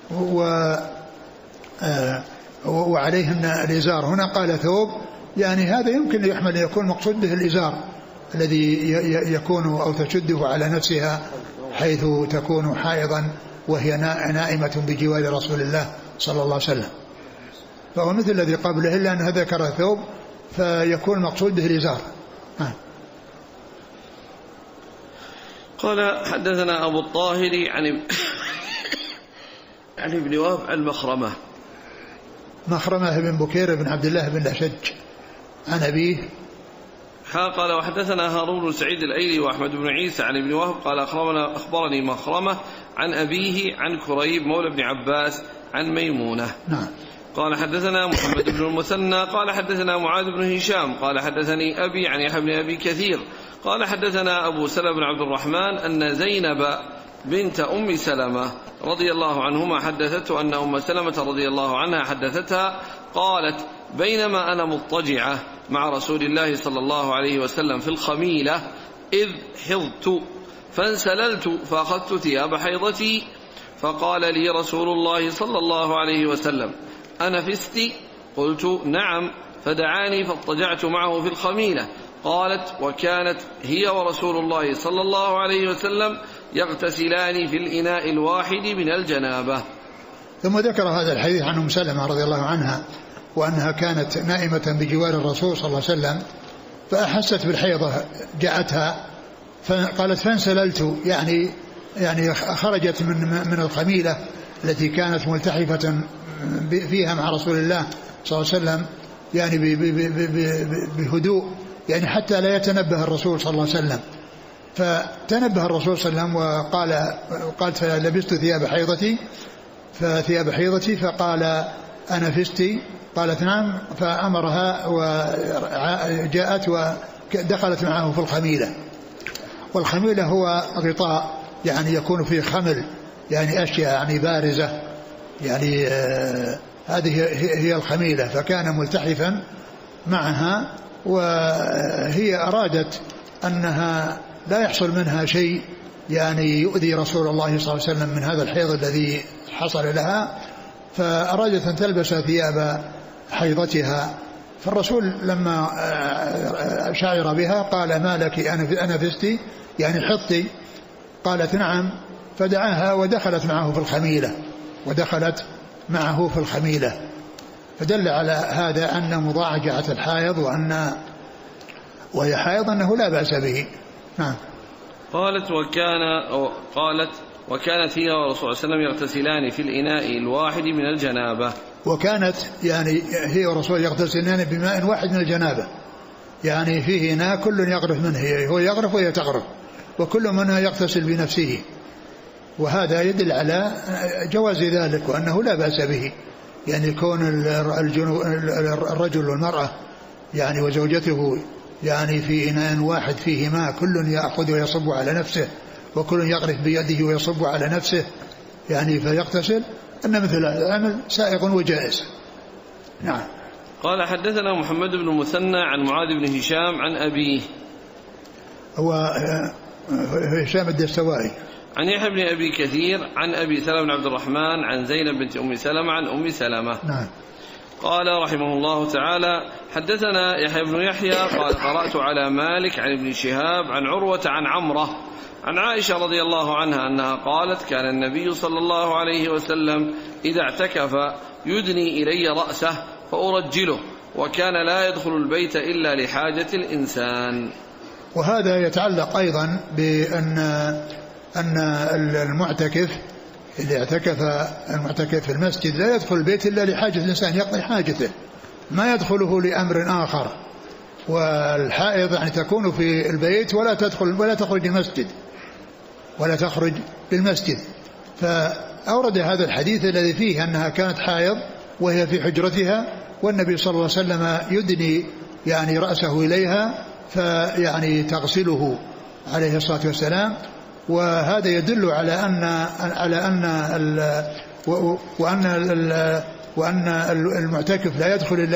وسلم وعليهن الإزار. هنا قال ثوب يعني هذا يمكن يحمل أن يكون مقصود به الإزار الذي يكون أو تشده على نفسها حيث تكون حائضا وهي نائمة بجوار رسول الله صلى الله عليه وسلم. فهو مثل الذي قبله إلا أنها ذكر ثوب فيكون المقصود به الإزار. قال حدثنا أبو الطاهر عن ابن وهب عن مخرمة بن بكير بن عبد الله بن الأشج عن أبيه. قال وحدثنا هارون بن سعيد الأيلي وأحمد بن عيسى عن ابن وهب قال أخبرني مخرمة عن أبيه عن كريب مولى بن عباس عن ميمونة. نعم. قال حدثنا محمد بن المثنى قال حدثنا معاذ بن هشام قال حدثني أبي عن يحيى بن أبي كثير قال حدثنا أبو سلمة بن عبد الرحمن أن زينب بنت أم سلمة رضي الله عنهما حدثته أن أم سلمة رضي الله عنها حدثتها قالت بينما أنا مضطجعة مع رسول الله صلى الله عليه وسلم في الخميلة إذ حضت فانسللت فأخذت ثياب حيضتي فقال لي رسول الله صلى الله عليه وسلم أنفست؟ قلت نعم، فدعاني فاضطجعت معه في الخميلة. قالت وكانت هي ورسول الله صلى الله عليه وسلم يغتسلان في الإناء الواحد من الجنابة. ثم ذكر هذا الحديث عن أم سلمة رضي الله عنها وأنها كانت نائمة بجوار الرسول صلى الله عليه وسلم فأحست بالحيضة جاءتها فقالت فانسللت يعني خرجت من الخميلة التي كانت ملتحفة فيها مع رسول الله صلى الله عليه وسلم يعني بهدوء يعني حتى لا يتنبه الرسول صلى الله عليه وسلم. فتنبه الرسول صلى الله عليه وسلم وقالت فلبست ثياب حيضتي فقال أنفستي؟ قالت نعم، فأمرها وجاءت ودخلت معه في الخميلة. والخميلة هو غطاء يعني يكون فيه خمل يعني أشياء يعني بارزة يعني هذه هي الخميلة. فكان ملتحفا معها وهي أرادت أنها لا يحصل منها شيء يعني يؤذي رسول الله صلى الله عليه وسلم من هذا الحيض الذي حصل لها، فأرادت أن تلبس ثياب حيضتها. فالرسول لما شعر بها قال ما لك أنفستي يعني حطي؟ قالت نعم، فدعاها ودخلت معه في الخميلة. فدل على هذا أن مضاعجة الحائض وهي حائض أنه لا بأس به. نعم. قالت وكانت هي ورسول الله صلى الله عليه وسلم يغتسلان في الإناء الواحد من الجنابة. وكانت يعني هي ورسول يغتسلان بماء واحد من الجنابة يعني فيه إناء كل يغرف منه، هو يغرف وهي تغرف وكل منها يغتسل بنفسه، وهذا يدل على جواز ذلك وأنه لا بأس به. يعني كون الرجل والمرأة يعني وزوجته يعني في إناء واحد فيه ماء كل يأخذ ويصب على نفسه وكل يغرف بيده ويصب على نفسه يعني فيغتسل، أن مثل هذا العمل سائغ وجائز. نعم. قال حدثنا محمد بن المثنى عن معاذ بن هشام عن أبيه هو هشام الدستوائي عن يحيى بن أبي كثير عن أبي سلمة بن عبد الرحمن عن زينب بنت أم سلمة عن أم سلمة. نعم. قال رحمه الله تعالى حدثنا يحيى بن يحيى قال قرأت على مالك عن ابن شهاب عن عروة عن عمرة عن عائشة رضي الله عنها أنها قالت كان النبي صلى الله عليه وسلم إذا اعتكف يدني إلي رأسه فأرجله وكان لا يدخل البيت إلا لحاجة الإنسان. وهذا يتعلق أيضا بأن المعتكف اللي اعتكف المعتكف في المسجد لا يدخل البيت إلا لحاجة الإنسان يقضي حاجته، ما يدخله لأمر آخر. والحائض يعني تكون في البيت ولا تخرج للمسجد فأورد هذا الحديث الذي فيه أنها كانت حائض وهي في حجرتها والنبي صلى الله عليه وسلم يدني يعني رأسه إليها فيعني تغسله عليه الصلاة والسلام. وهذا يدل وأن المعتكف لا يدخل إلا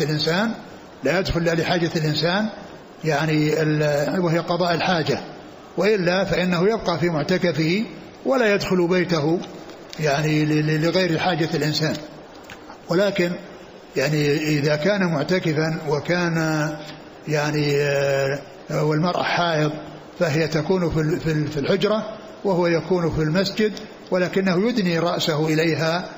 لحاجة الإنسان يعني وهي قضاء الحاجة، وإلا فإنه يبقى في معتكفه ولا يدخل بيته يعني لغير حاجة الإنسان. ولكن يعني إذا كان معتكفا وكان يعني والمرأة حائض فهي تكون في الحجرة وهو يكون في المسجد ولكنه يدني رأسه إليها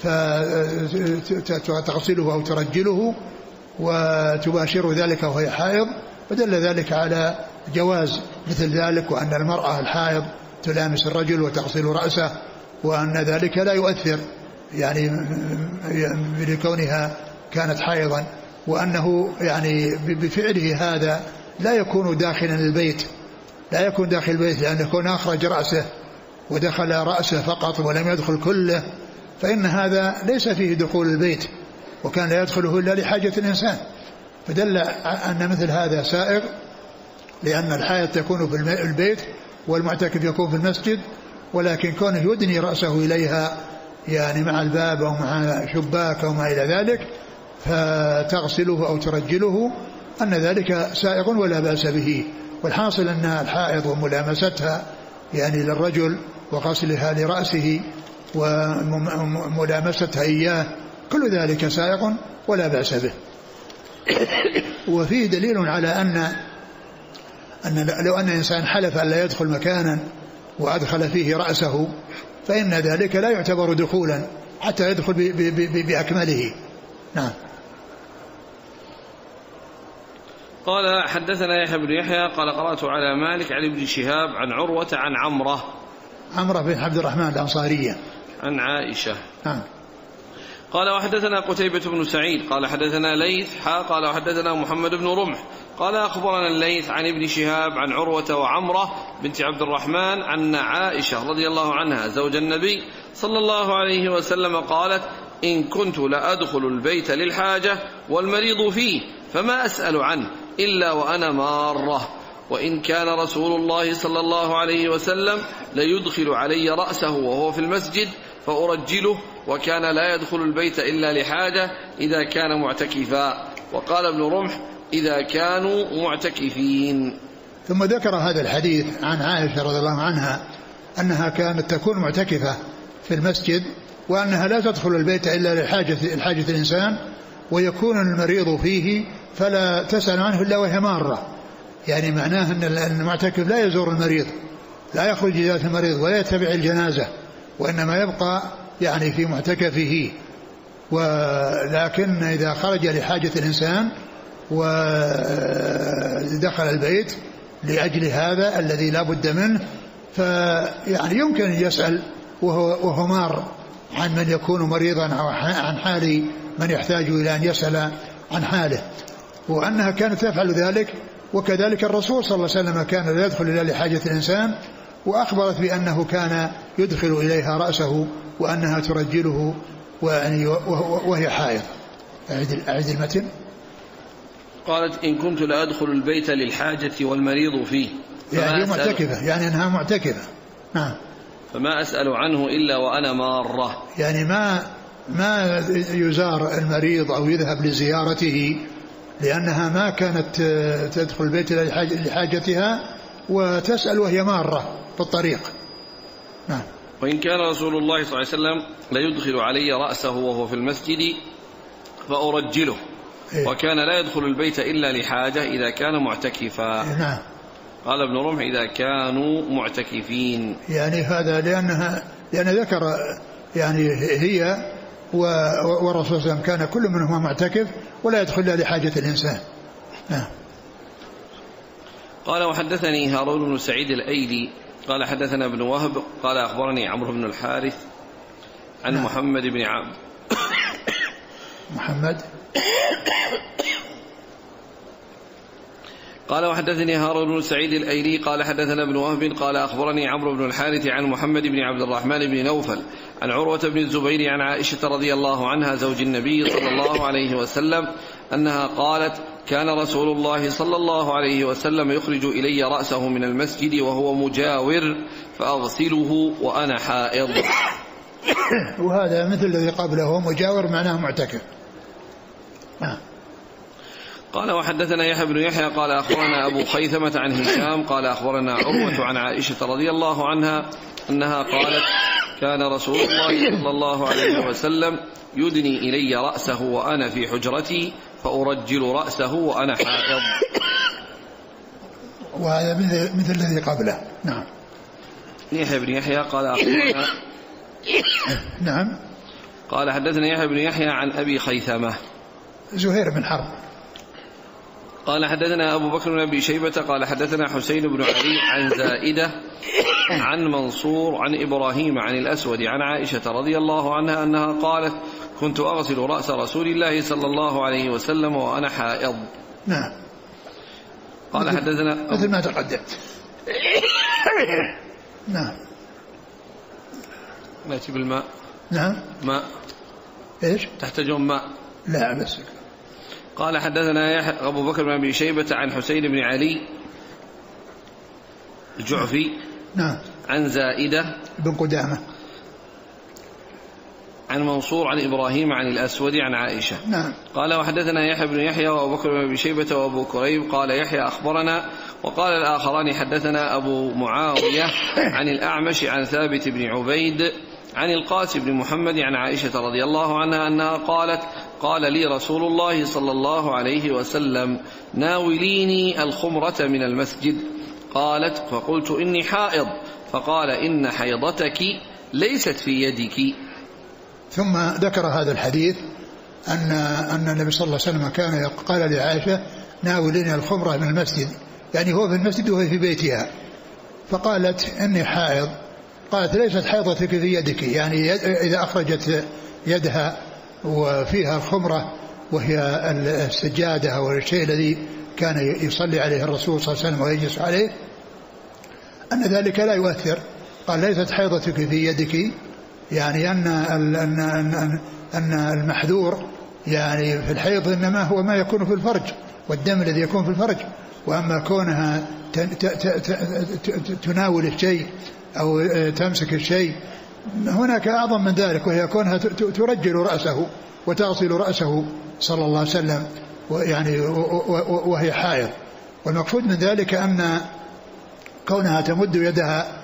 فتغسله أو ترجله وتباشر ذلك وهي حائض، فدل ذلك على جواز مثل ذلك، وأن المرأة الحائض تلامس الرجل وتغسل رأسه، وأن ذلك لا يؤثر يعني لكونها كانت حائضا، وأنه يعني بفعله هذا لا يكون داخلا البيت، لا يكون داخل البيت، لأن يكون أخرج رأسه ودخل رأسه فقط ولم يدخل كله، فإن هذا ليس فيه دخول البيت، وكان لا يدخله إلا لحاجة الإنسان، فدل أن مثل هذا سائغ، لأن الحائض تكون في البيت والمعتكف يكون في المسجد، ولكن كونه يدني رأسه إليها يعني مع الباب أو مع شباك أو ما إلى ذلك فتغسله أو ترجله، أن ذلك سائغ ولا بأس به. والحاصل أن الحائض وملامستها يعني للرجل وغسلها لرأسه وملامستها إياه كل ذلك سائغ ولا بأس به. وفيه دليل على أن لو أن إنسان حلف أن لا يدخل مكانا وأدخل فيه رأسه فإن ذلك لا يعتبر دخولا حتى يدخل بأكمله. نعم. قال حدثنا يحيى بن يحيى قال قرأت على مالك عن ابن شهاب عن عروة عن عمرة بن عبد الرحمن الأنصارية عن عائشة. نعم. قال وحدثنا قتيبة بن سعيد قال حدثنا ليث قال وحدثنا محمد بن رمح قال أخبرنا الليث عن ابن شهاب عن عروة وعمرة بنت عبد الرحمن عن عائشة رضي الله عنها زوج النبي صلى الله عليه وسلم قالت إن كنت لأدخل البيت للحاجة والمريض فيه فما أسأل عنه إلا وأنا مارة، وإن كان رسول الله صلى الله عليه وسلم ليدخل علي رأسه وهو في المسجد فأرجله، وكان لا يدخل البيت إلا لحاجة إذا كان معتكفا. وقال ابن رمح إذا كانوا معتكفين. ثم ذكر هذا الحديث عن عائشة رضي الله عنها أنها كانت تكون معتكفة في المسجد، وأنها لا تدخل البيت إلا لحاجة الإنسان، ويكون المريض فيه فلا تسأل عنه إلا وهي مارة، يعني معناه أن المعتكف لا يزور المريض، لا يخرج ذات المريض ولا يتبع الجنازة، وإنما يبقى يعني في معتكفه. ولكن إذا خرج لحاجة الإنسان ودخل البيت لأجل هذا الذي لا بد منه، فيعني يمكن أن يسأل وهو مار عن من يكون مريضا أو عن حال من يحتاج إلى أن يسأل عن حاله، وأنها كانت تفعل ذلك. وكذلك الرسول صلى الله عليه وسلم كان لا يدخل إلا لحاجة الإنسان، وأخبرت بأنه كان يدخل إليها رأسه وأنها ترجله وهي حائض. أعد المتن. قالت إن كنت لأدخل البيت للحاجة والمريض فيه يعني معتكفة، يعني أنها معتكفة. نعم. فما أسأل عنه إلا وأنا مارة، يعني ما يزار المريض أو يذهب لزيارته، لأنها ما كانت تدخل البيت لحاجتها وتسأل وهي مارة في الطريق. نعم. وإن كان رسول الله صلى الله عليه وسلم ليدخل علي رأسه وهو في المسجد فأرجله، وكان لا يدخل البيت إلا لحاجة إذا كان معتكفا. نعم. قال ابن رمح إذا كانوا معتكفين، يعني هذا لأن ذكر يعني هي والرسول صلى الله عليه وسلم كان كل منهما معتكف ولا يدخل إلا لحاجة الإنسان. نعم. قال وحدثني هارون بن سعيد الأيلي قال حدثنا ابن وهب قال أخبرني عمرو بن الحارث عن نعم. محمد بن محمد قال وحدثني هارون بن سعيد الأيلي قال حدثنا ابن وهب قال أخبرني عمرو بن الحارث عن محمد بن عبد الرحمن بن نوفل عن عروة بن الزبير عن عائشة رضي الله عنها زوج النبي صلى الله عليه وسلم أنها قالت كان رسول الله صلى الله عليه وسلم يخرج إلي رأسه من المسجد وهو مجاور فأغسله وأنا حائض. وهذا مثل الذي قبله، مجاور معناه معتكف. قال وحدثنا يحيى بن يحيى قال أخبرنا أبو خيثمة عن هشام قال أخبرنا عروة عن عائشة رضي الله عنها أنها قالت كان رسول الله صلى الله عليه وسلم يدني إلي رأسه وأنا في حجرتي فأرجل رأسه وأنا حائض. وهذا مثل الذي قبله. نعم. يحيى بن يحيى قال أخبرنا نعم. قال حدثنا يحيى بن يحيى عن أبي خيثمة زهير بن حرب. قال حدثنا أبو بكر بن أبي شيبة قال حدثنا حسين بن علي عن زائدة عن منصور عن إبراهيم عن الأسود عن عائشة رضي الله عنها أنها قالت كنت أغسل رأس رسول الله صلى الله عليه وسلم وأنا حائض. نعم. قال حدثنا مثل ما تقدم. نعم. نأتي بالماء. نعم. ماء. إيش؟ تحتاجون ماء؟ لا بس. قال حدثنا أبو بكر بن أبي شيبة عن حسين بن علي الجعفي. نعم. عن زائدة بن قدامة عن منصور عن إبراهيم عن الأسود عن عائشة. نعم. قال وحدثنا يحيى بن يحيى وأبو بكر بن أبي شيبة وأبو كريب قال يحيى أخبرنا وقال الآخران حدثنا أبو معاوية عن الأعمش عن ثابت بن عبيد عن القاسم بن محمد عن عائشة رضي الله عنها أنها قالت قال لي رسول الله صلى الله عليه وسلم ناوليني الخمرة من المسجد. قالت فقلت إني حائض فقال إن حيضتك ليست في يدك. ثم ذكر هذا الحديث أن النبي صلى الله عليه وسلم كان قال لعائشة ناوليني الخمرة من المسجد، يعني هو في المسجد وهي في بيتها، فقالت إني حائض. قالت ليست حيضتك في يدك، يعني إذا أخرجت يدها وفيها الخمرة وهي السجادة أو الشيء الذي كان يصلي عليه الرسول صلى الله عليه وسلم ويجلس عليه، أن ذلك لا يؤثر. قال ليست حيضتك في يدك، يعني أن المحذور يعني في الحيض إنما هو ما يكون في الفرج والدم الذي يكون في الفرج، وأما كونها تناول الشيء أو تمسك الشيء هناك أعظم من ذلك، وهي كونها ترجل رأسه وتغسل رأسه صلى الله عليه وسلم يعني وهي حائض. والمقصود من ذلك أن كونها تمد يدها،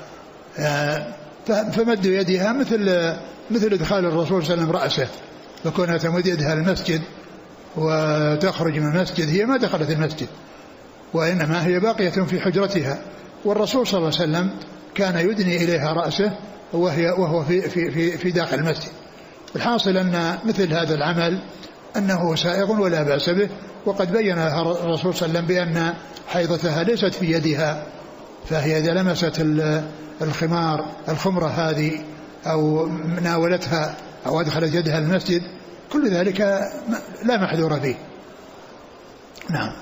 فمد يدها مثل إدخال الرسول صلى الله عليه وسلم رأسه، فكونها تمد يدها للمسجد وتخرج من المسجد هي ما دخلت المسجد، وإنما هي باقية في حجرتها، والرسول صلى الله عليه وسلم كان يدني إليها رأسه وهو في داخل المسجد. الحاصل أن مثل هذا العمل أنه سائغ ولا بأس به، وقد بين الرسول صلى الله عليه وسلم بأن حيضتها ليست في يدها، فهي إذا لمست الخمرة هذه أو ناولتها أو أدخلت يدها المسجد كل ذلك لا محذور فيه. نعم.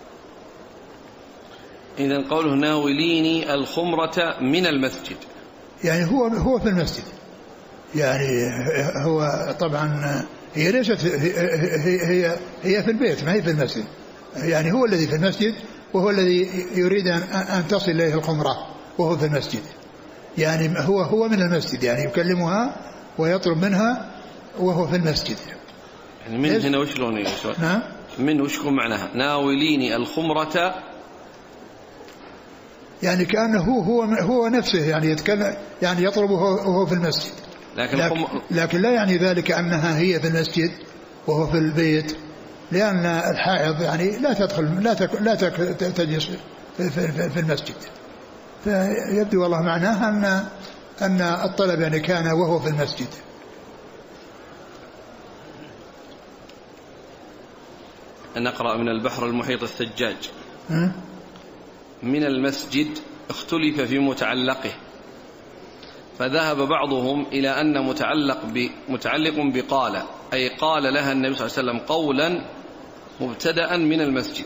إذن قوله ناوليني الخمرة من المسجد، يعني هو في المسجد، يعني هو طبعا هي ليست هي في البيت ما هي في المسجد، يعني هو الذي في المسجد وهو الذي يريد أن تصل إليه الخمرة وهو في المسجد، يعني هو من المسجد، يعني يكلمها ويطلب منها وهو في المسجد. يعني من هنا وشلون؟ نعم. من وشكم معناها ناوليني الخمرة، يعني كأنه هو نفسه يعني يتكلم، يعني يطلبه وهو في المسجد، لكن لا يعني ذلك أنها هي في المسجد وهو في البيت، لأن الحائض يعني لا تدخل لا تجلس في المسجد. فيبدو والله معناها أن الطلب يعني كان وهو في المسجد. نقرأ من البحر المحيط الثجاج. من المسجد اختلف في متعلقه، فذهب بعضهم إلى أن متعلق بقال، أي قال لها النبي صلى الله عليه وسلم قولا مبتدأ من المسجد.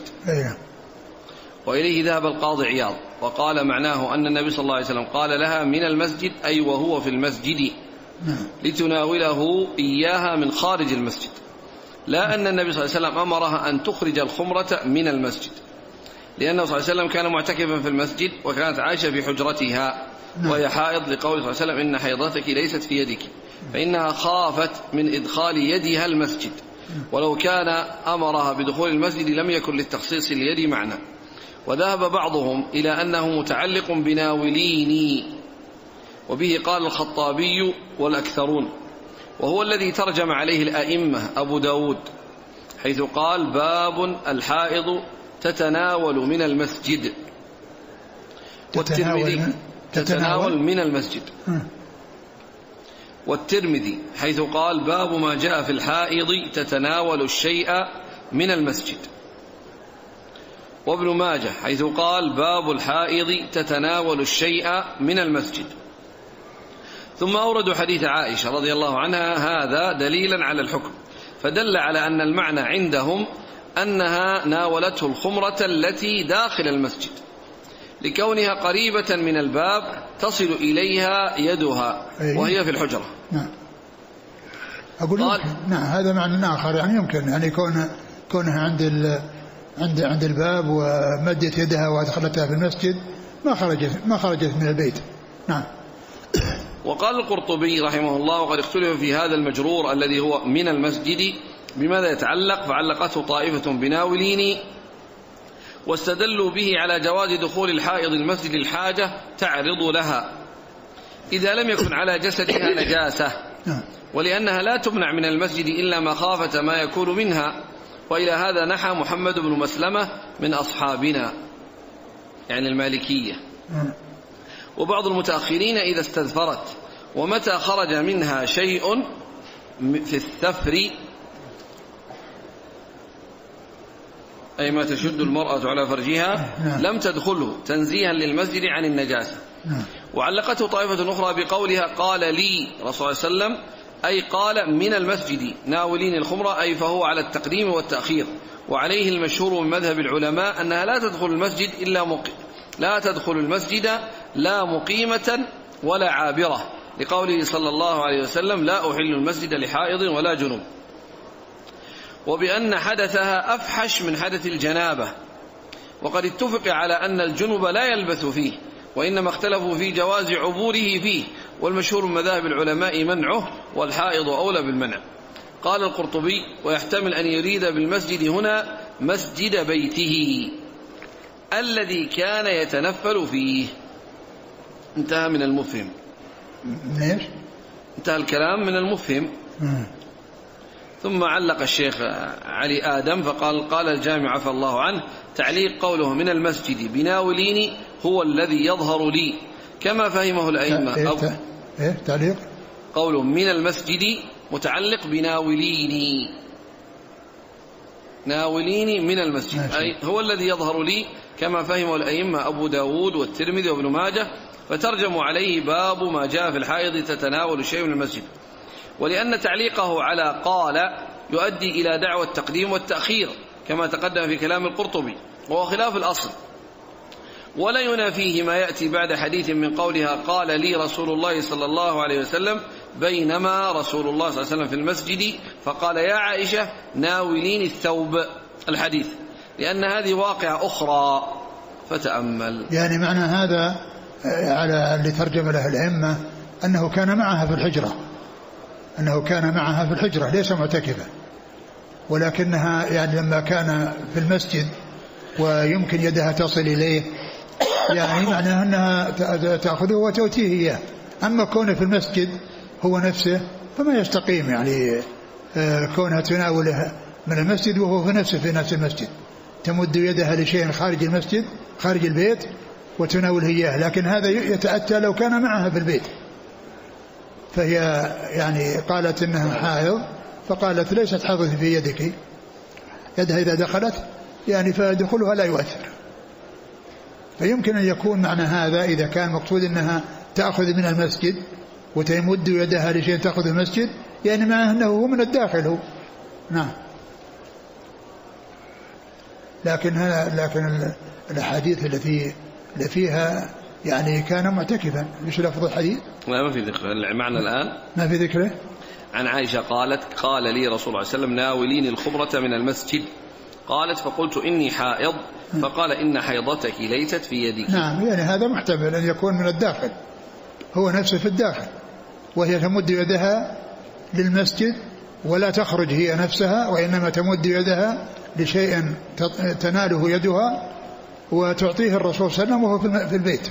وإليه ذهب القاضي عياض وقال معناه أن النبي صلى الله عليه وسلم قال لها من المسجد أي وهو في المسجد لتناوله إياها من خارج المسجد، لا أن النبي صلى الله عليه وسلم أمرها أن تخرج الخمرة من المسجد، لأنه صلى الله عليه وسلم كان معتكفا في المسجد وكانت عائشة في حجرتها وهي حائض، لقول صلى الله عليه وسلم إن حيضتك ليست في يدك، فإنها خافت من إدخال يدها المسجد، ولو كان أمرها بدخول المسجد لم يكن للتخصيص اليد معنى. وذهب بعضهم إلى أنه متعلق بناوليني، وبه قال الخطابي والأكثرون، وهو الذي ترجم عليه الأئمة أبو داود، حيث قال باب الحائض تتناول من المسجد. والترمذي تتناول من المسجد. والترمذي حيث قال باب ما جاء في الحائض تتناول الشيء من المسجد. وابن ماجه حيث قال باب الحائض تتناول الشيء من المسجد. ثم أوردوا حديث عائشة رضي الله عنها هذا دليلا على الحكم، فدل على أن المعنى عندهم أنها ناولته الخمرة التي داخل المسجد لكونها قريبة من الباب تصل إليها يدها وهي في الحجرة. نعم. أقول نعم هذا معنى آخر، يعني يمكن يعني كونها عند الباب ومدت يدها وأدخلتها في المسجد ما خرجت من البيت. نعم. وقال القرطبي رحمه الله وقد اختلف في هذا المجرور الذي هو من المسجد بماذا يتعلق، فعلقته طائفة بناولين واستدلوا به على جواز دخول الحائض المسجد الحاجة تعرض لها إذا لم يكن على جسدها نجاسة، ولأنها لا تمنع من المسجد إلا مخافة ما يكون منها. وإلى هذا نحى محمد بن مسلمة من أصحابنا يعني المالكية. وبعض المتأخرين إذا استذفرت ومتى خرج منها شيء في الثفر أي ما تشد المرأة على فرجها لم تدخله تنزيها للمسجد عن النجاسة. وعلقته طائفة أخرى بقولها قال لي رسول الله صلى الله عليه وسلم أي قال من المسجد ناولين الخمرة، أي فهو على التقديم والتأخير. وعليه المشهور من مذهب العلماء أنها لا تدخل المسجد لا تدخل المسجد لا مقيمة ولا عابرة، لقوله صلى الله عليه وسلم لا أحل المسجد لحائض ولا جنوب. وبأن حدثها أفحش من حدث الجنابة، وقد اتفق على أن الجنب لا يلبث فيه، وإنما اختلفوا في جواز عبوره فيه، والمشهور من مذاهب العلماء منعه، والحائض أولى بالمنع. قال القرطبي ويحتمل أن يريد بالمسجد هنا مسجد بيته الذي كان يتنفل فيه. انتهى من المفهم. انتهى الكلام من المفهم. ثم علق الشيخ علي آدم فقال قال الجامع عفى الله عنه تعليق قوله من المسجد بناولين هو الذي يظهر لي كما فهمه الأئمة. تعليق قوله من المسجد متعلق بناولين، ناولين من المسجد أي هو الذي يظهر لي كما فهمه الأئمة أبو داود والترمذي وابن ماجه، فترجموا عليه باب ما جاء في الحائض تتناول شيء من المسجد. ولأن تعليقه على قال يؤدي إلى دعوى التقديم والتأخير كما تقدم في كلام القرطبي، وهو خلاف الأصل، ولا ينافيه ما يأتي بعد حديث من قولها قال لي رسول الله صلى الله عليه وسلم بينما رسول الله صلى الله عليه وسلم في المسجد فقال يا عائشة ناولين الثوب الحديث، لأن هذه واقعة أخرى فتأمل. يعني معنى هذا على اللي ترجم له الأئمة أنه كان معها في الحجرة ليس معتكفا، ولكنها يعني لما كان في المسجد ويمكن يدها تصل إليه يعني معناه أنها تأخذه وتؤتيه إياه. أما كونه في المسجد هو نفسه فما يستقيم يعني كونها تناوله من المسجد وهو في نفس المسجد، تمد يدها لشيء خارج المسجد خارج البيت وتناوله إياه، لكن هذا يتأتى لو كان معها في البيت. فهي يعني قالت إنها حائض فقالت ليست حاضة في يدك، يدها إذا دخلت يعني فدخولها لا يؤثر. فيمكن أن يكون معنى هذا إذا كان مقصود أنها تأخذ من المسجد وتمد يدها لشيء تأخذ المسجد يعني معنى أنه هو من الداخل هو. نعم. لكن الأحاديث التي فيها يعني كان معتكفا. مش لفظ الحديث؟ لا ما في ذكر المعنى الآن، ما في ذكره. عن عائشة قالت قال لي رسول الله صلى الله عليه وسلم ناوليني الخمرة من المسجد، قالت فقلت إني حائض فقال إن حيضتك ليست في يدك. نعم يعني هذا محتمل أن يكون من الداخل، هو نفسه في الداخل وهي تمد يدها للمسجد ولا تخرج هي نفسها، وإنما تمد يدها لشيء تناله يدها وتعطيه الرسول صلى الله عليه وسلم وهو في البيت.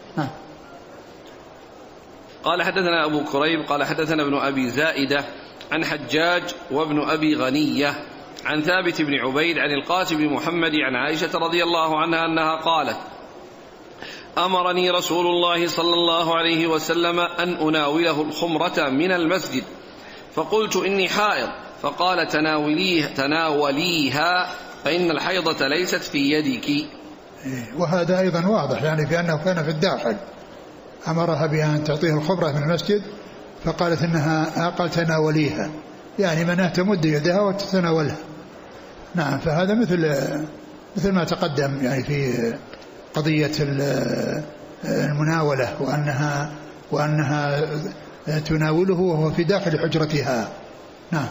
قال حدثنا أبو كريب قال حدثنا ابن أبي زائدة عن حجاج وابن أبي غنية عن ثابت بن عبيد عن القاسم بن محمد عن عائشة رضي الله عنها أنها قالت أمرني رسول الله صلى الله عليه وسلم أن أناوله الخمرة من المسجد، فقلت إني حائض، فقال تناوليها فإن الحيضة ليست في يدك. وهذا أيضا واضح يعني في أنه كان في الداخل، أمرها بأن تعطيه الخمرة من المسجد، فقالت إنها قال تناوليها، يعني منها تمد يدها وتتناولها. نعم، فهذا مثل ما تقدم يعني في قضية المناولة، وأنها تناوله وهو في داخل حجرتها. نعم.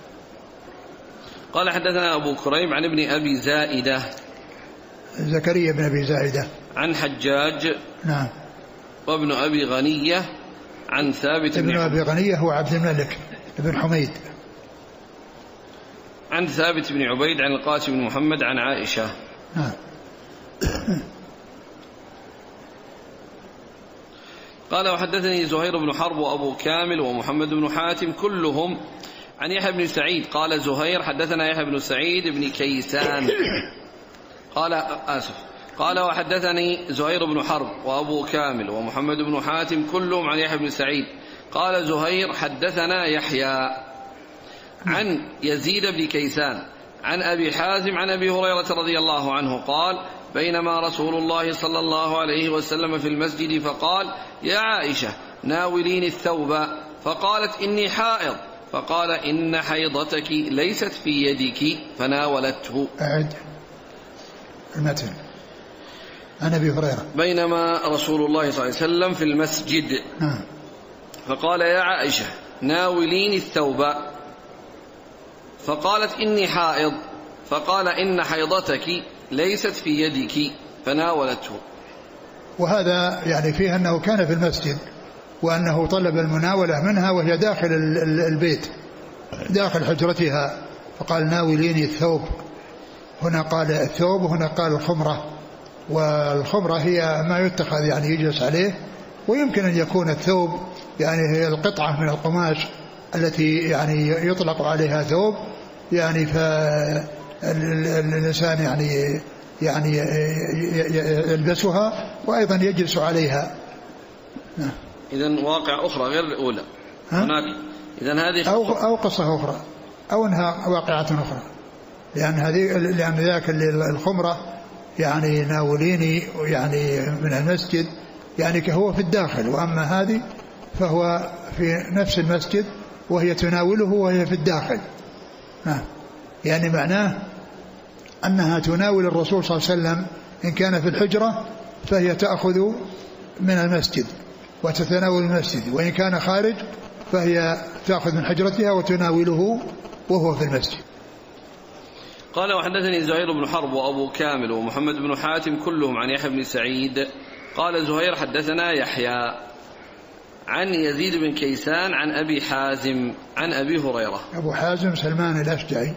قال حدثنا أبو كريب عن ابن أبي زائدة زكريا بن أبي زائدة عن حجاج نعم وابن أبي غنية عن ثابت ابن أبي غنية هو عبد الملك بن حميد عن ثابت بن عبيد عن القاسم بن محمد عن عائشة. نعم. قال وحدثني زهير بن حرب وأبو كامل ومحمد بن حاتم كلهم عن يحيى بن سعيد. قال زهير حدثنا يحيى بن سعيد بن كيسان قال وحدثني زهير بن حرب وأبو كامل ومحمد بن حاتم كلهم عن يحيى بن سعيد. قال زهير حدثنا يحيى عن يزيد بن كيسان عن أبي حازم عن أبي هريرة رضي الله عنه قال بينما رسول الله صلى الله عليه وسلم في المسجد فقال يا عائشة ناوليني الثوب، فقالت إني حائض، فقال إن حيضتك ليست في يدك، فناولته. أعد المتن. عن أبي هريرة بينما رسول الله صلى الله عليه وسلم في المسجد فقال يا عائشة ناوليني الثوب، فقالت إني حائض، فقال إن حيضتك ليست في يدك، فناولته. وهذا يعني فيه أنه كان في المسجد وأنه طلب المناولة منها وهي داخل البيت داخل حجرتها، فقال ناوليني الثوب. هنا قال الثوب وهنا قال الخمرة، والخمرة هي ما يتخذ يعني يجلس عليه، ويمكن أن يكون الثوب يعني هي القطعة من القماش التي يعني يطلق عليها ثوب، يعني فالإنسان يعني يلبسها وأيضا يجلس عليها. إذن واقع أخرى غير الأولى هناك. إذن هذه أو قصة أخرى أو أنها واقعة أخرى، لأن ذاك الخمرة يعني ناوليني يعني من المسجد يعني كهو في الداخل، وأما هذه فهو في نفس المسجد وهي تناوله وهي في الداخل. يعني معناه أنها تناول الرسول صلى الله عليه وسلم إن كان في الحجرة فهي تأخذ من المسجد وتتناول المسجد، وإن كان خارج فهي تأخذ من حجرتها وتناوله وهو في المسجد. قال وحدثني زهير بن حرب وأبو كامل ومحمد بن حاتم كلهم عن يحيى بن سعيد. قال زهير حدثنا يحيى عن يزيد بن كيسان عن أبي حازم عن أبي هريرة. أبو حازم سلمان الأشجعي.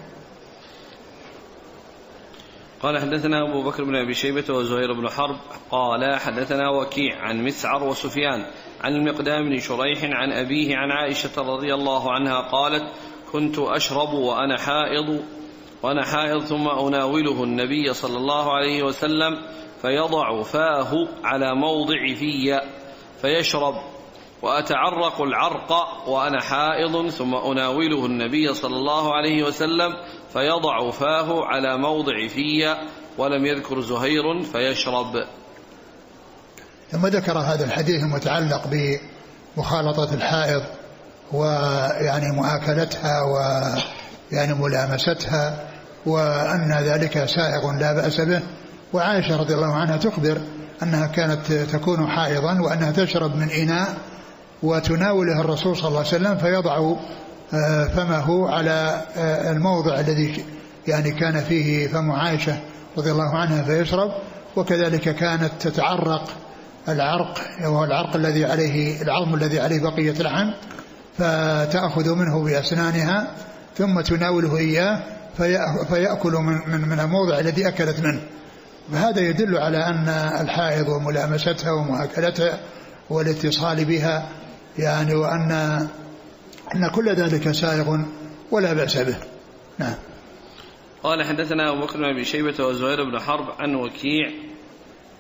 قال حدثنا أبو بكر بن أبي شيبة وزهير بن حرب قال حدثنا وكيع عن مسعر وسفيان عن المقدام بن شريح عن أبيه عن عائشة رضي الله عنها قالت كنت أشرب وأنا حائض ثم أناوله النبي صلى الله عليه وسلم فيضع فاه على موضع في فيشرب، وأتعرق العرق وأنا حائض ثم أناوله النبي صلى الله عليه وسلم فيضع فاه على موضع في، ولم يذكر زهير فيشرب. ثم ذكر هذا الحديث المتعلق بمخالطة الحائض ويعني مؤاكلتها ويعني ملامستها، وأن ذلك سائغ لا بأس به. وعائشة رضي الله عنها تخبر أنها كانت تكون حائضا وأنها تشرب من إناء وتناوله الرسول صلى الله عليه وسلم فيضع فمه على الموضع الذي يعني كان فيه فم عائشة رضي الله عنها فيشرب، وكذلك كانت تتعرق العرق، وهو العرق الذي عليه العظم الذي عليه بقية لحم، فتأخذ منه بأسنانها ثم تناوله إياه فيأكل من الموضع الذي أكلت منه. وهذا يدل على أن الحائض وملامستها ومؤاكلتها والاتصال بها يعني وأن كل ذلك سائغ ولا بأس به. نعم. قال حدثنا أبو بكر بن أبي شيبة وزهير بن حرب عن وكيع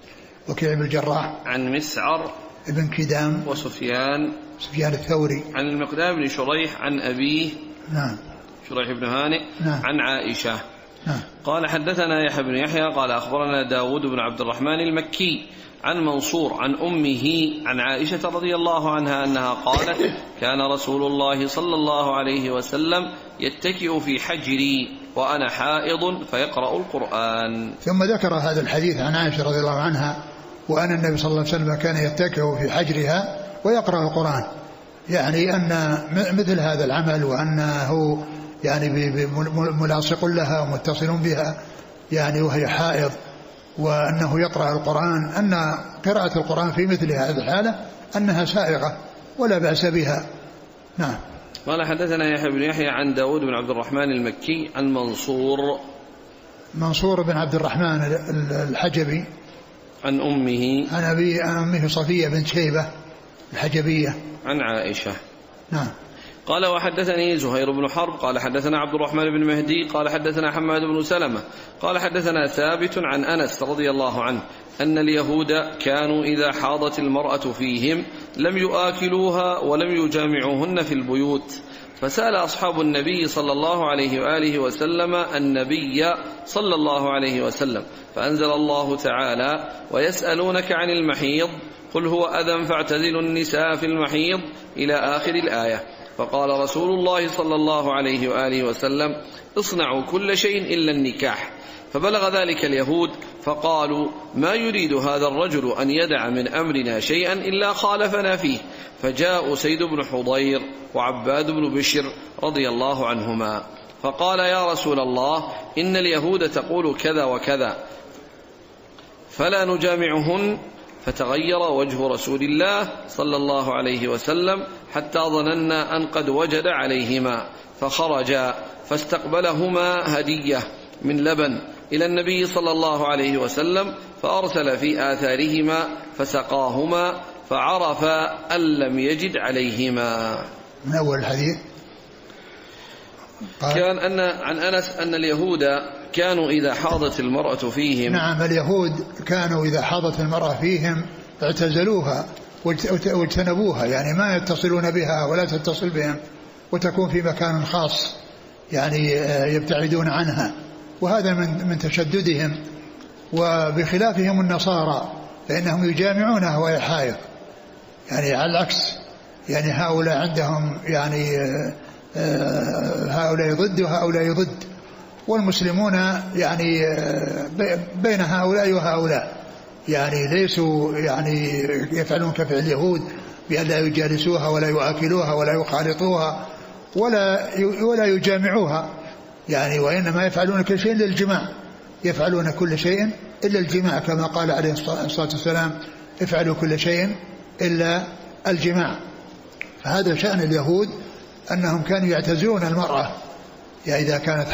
وكيع بن الجراح عن مسعر ابن كدام وسفيان الثوري عن المقدام بن شريح عن أبيه نعم شريح بن هانئ نعم عن عائشة نعم. قال حدثنا يحيى بن يحيى قال أخبرنا داود بن عبد الرحمن المكي عن منصور عن أمه عن عائشة رضي الله عنها أنها قالت كان رسول الله صلى الله عليه وسلم يتكئ في حجري وأنا حائض فيقرأ القرآن. ثم ذكر هذا الحديث عن عائشة رضي الله عنها وأن النبي صلى الله عليه وسلم كان يتكئ في حجرها ويقرأ القرآن، يعني أن مثل هذا العمل وأنه يعني ملاصق لها ومتصل بها يعني وهي حائض، وأنه يقرأ القرآن، أن قراءة القرآن في مثل هذه الحالة أنها سائغة ولا بأس بها. نعم. قال حدثنا يحيى بن يحيى عن داود بن عبد الرحمن المكي عن منصور بن عبد الرحمن الحجبي عن أمه عن أمه صفية بنت شيبة الحجبية عن عائشة. نعم. قال وحدثني زهير بن حرب قال حدثنا عبد الرحمن بن مهدي قال حدثنا حماد بن سلمة قال حدثنا ثابت عن أنس رضي الله عنه أن اليهود كانوا إذا حاضت المرأة فيهم لم يؤكلوها ولم يجامعوهن في البيوت، فسأل أصحاب النبي صلى الله عليه وآله وسلم النبي صلى الله عليه وسلم فأنزل الله تعالى ويسألونك عن المحيض قل هو أذى فاعتزلوا النساء في المحيض إلى آخر الآية. فقال رسول الله صلى الله عليه وآله وسلم اصنعوا كل شيء إلا النكاح. فبلغ ذلك اليهود فقالوا ما يريد هذا الرجل أن يدع من أمرنا شيئا إلا خالفنا فيه، فجاء سيد بن حضير وعباد بن بشر رضي الله عنهما فقال يا رسول الله إن اليهود تقول كذا وكذا فلا نجامعهن، فتغير وجه رسول الله صلى الله عليه وسلم حتى ظننا أن قد وجد عليهما، فخرجا فاستقبلهما هدية من لبن إلى النبي صلى الله عليه وسلم فأرسل في آثارهما فسقاهما فعرف أن لم يجد عليهما. من أول الحديث كان عن أنس أن اليهود كانوا إذا حاضت المرأة فيهم. نعم، اليهود كانوا إذا حاضت المرأة فيهم اعتزلوها واجتنبوها، يعني ما يتصلون بها ولا تتصل بهم، وتكون في مكان خاص يعني يبتعدون عنها، وهذا من تشددهم. وبخلافهم النصارى فإنهم يجامعونها وهي حائض، يعني على العكس، يعني هؤلاء عندهم يعني هؤلاء ضد وهؤلاء ضد، والمسلمون يعني بين هؤلاء وهؤلاء، يعني ليسوا يعني يفعلون كفعل اليهود بأن لا يجالسوها ولا يؤكلوها ولا يخالطوها ولا يجامعوها، يعني وإنما يفعلون كل شيء إلا الجماع، يفعلون كل شيء إلا الجماع، كما قال عليه الصلاة والسلام افعلوا كل شيء إلا الجماع. فهذا شأن اليهود، أنهم كانوا يعتزلون المرأة يعني إذا كانت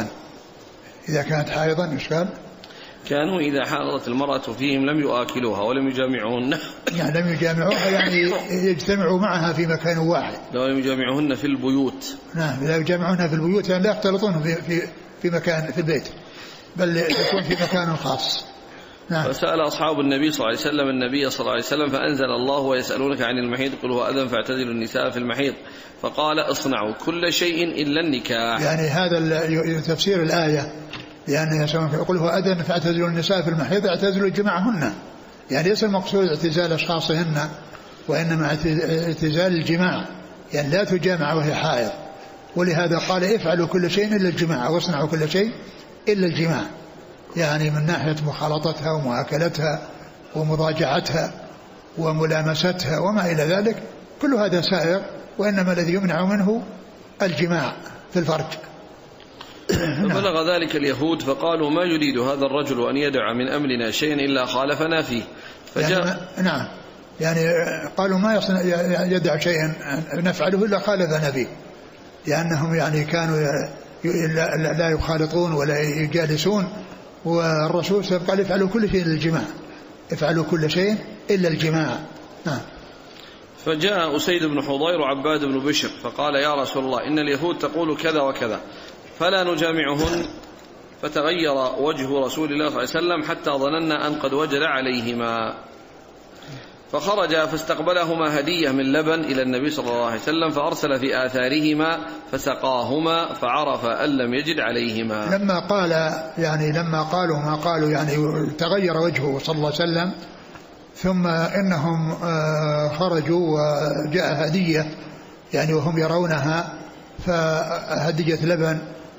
حائضا إيش قال؟ كانوا إذا حاضت المرأة فيهم لم يؤكلوها ولم يجامعوهن، يعني لم يجامعوها يعني يجتمعوا معها في مكان واحد، لم يجامعوهن في البيوت. نعم، لا يجامعونها في البيوت، يعني لا يختلطون في مكان في البيت، بل يكون في مكان خاص. نعم. فسأل أصحاب النبي صلى الله عليه وسلم النبي صلى الله عليه وسلم فأنزل الله ويسألونك عن المحيض قل هو أذى فاعتزلوا النساء في المحيض، فقال اصنعوا كل شيء إلا النكاح. يعني هذا تفسير الآية، لأن يقول هو أذى فاعتزلوا النساء في المحيض اعتزلوا جماعهن، يعني ليس المقصود اعتزال أشخاصهن، وإنما اعتزال الجماع، يعني لا تجامع وهي حائض. ولهذا قال افعلوا كل شيء إلا الجماع واصنعوا كل شيء إلا الجماع، يعني من ناحية مخالطتها ومؤاكلتها ومضاجعتها وملامستها وما إلى ذلك، كل هذا سائر، وإنما الذي يمنع منه الجماع في الفرج. فبلغ ذلك اليهود فقالوا ما يريد هذا الرجل أن يدع من أمرنا شيئا إلا خالفنا فيه، فجاء نعم، يعني قالوا ما يدع شيئا نفعله إلا خالفنا فيه، لأنهم يعني كانوا لا يخالطون ولا يجالسون، والرسول قال افعلوا كل شيء إلا الجماع، افعلوا كل شيء إلا الجماع. نعم. فجاء أسيد بن حضير وعباد بن بشر فقال يا رسول الله إن اليهود تقول كذا وكذا فلا نجامعهن، فتغير وجه رسول الله صلى الله عليه وسلم حتى ظننا أن قد وجد عليهما، فخرج فاستقبلهما هدية من لبن إلى النبي صلى الله عليه وسلم، فأرسل في آثارهما فسقاهما فعرف أن لم يجد عليهما. لما قالوا ما قالوا يعني تغير وجهه صلى الله عليه وسلم، ثم إنهم خرجوا وجاء هدية يعني وهم يرونها، فهدية لبن،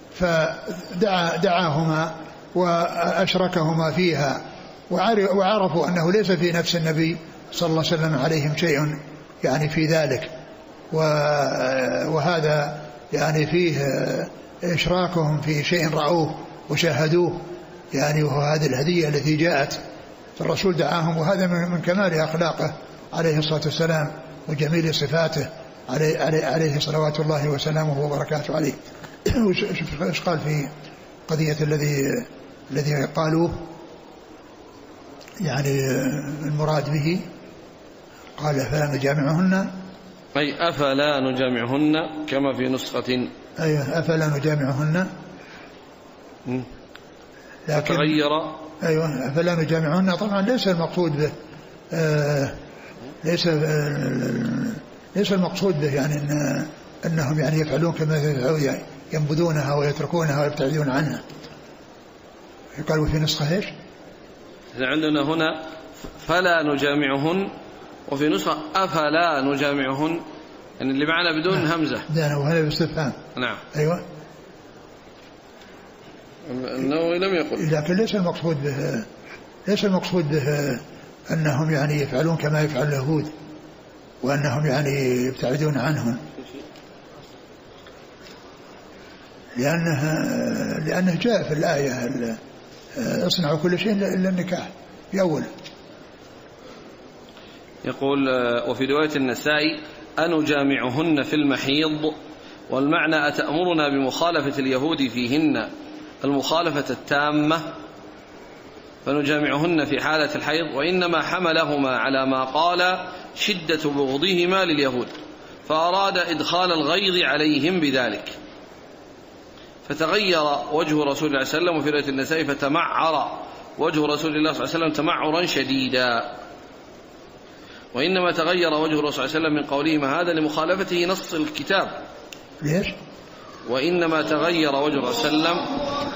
فدعاهما وأشركهما فيها، وعرفوا أنه ليس في نفس النبي صلى الله عليه وسلم عليهم شيء يعني في ذلك، وهذا يعني فيه إشراكهم في شيء رأوه وشاهدوه يعني، وهو هذه الهدية التي جاءت، فالرسول دعاهم، وهذا من كمال أخلاقه عليه الصلاة والسلام وجميل صفاته عليه صلوات الله وسلامه وبركاته عليه. ايش قال في قضية الذي قالوه يعني المراد به؟ قال أفلا نجامعهن، أي أفلا نجامعهن كما في نسخة، أيوة أفلا نجامعهن، لكن تغير، أيوة أفلا نجامعهن طبعا ليس المقصود به ليس المقصود به يعني أنهم يعني يفعلون كما يفعلون، يعني ينبذونها ويتركونها ويبتعدون عنها. قالوا في نسخة ايش؟ عندنا هنا فلا نجامعهن، وفي نسخة أفلا نجامعهن، يعني اللي معنا بدون همزة. نعم، وهذا باستفهام. نعم. أيوة. النووي لم يقل. لكن ليس المقصود به أنهم يعني يفعلون كما يفعل اليهود، وأنهم يعني يبتعدون عنهم، لأنه جاء في الآية اصنعوا كل شيء إلا النكاح في أول. يقول وفي رواية النسائي أنجامعهن في المحيض، والمعنى أتأمرنا بمخالفة اليهود فيهن المخالفة التامة فنجامعهن في حالة الحيض، وإنما حملهما على ما قال شدة بغضهما لليهود، فأراد إدخال الغيظ عليهم بذلك، فتغير وجه رسول الله صلى الله عليه وسلم. وفي رواية النسائي فتمعر وجه رسول الله صلى الله عليه وسلم تمعرا شديدا، وإنما تغير وجه الرسول صلى الله عليه وسلم من قولهما هذا لمخالفته نص الكتاب. ليش؟ وإنما تغير وجه الرسول صلى الله عليه وسلم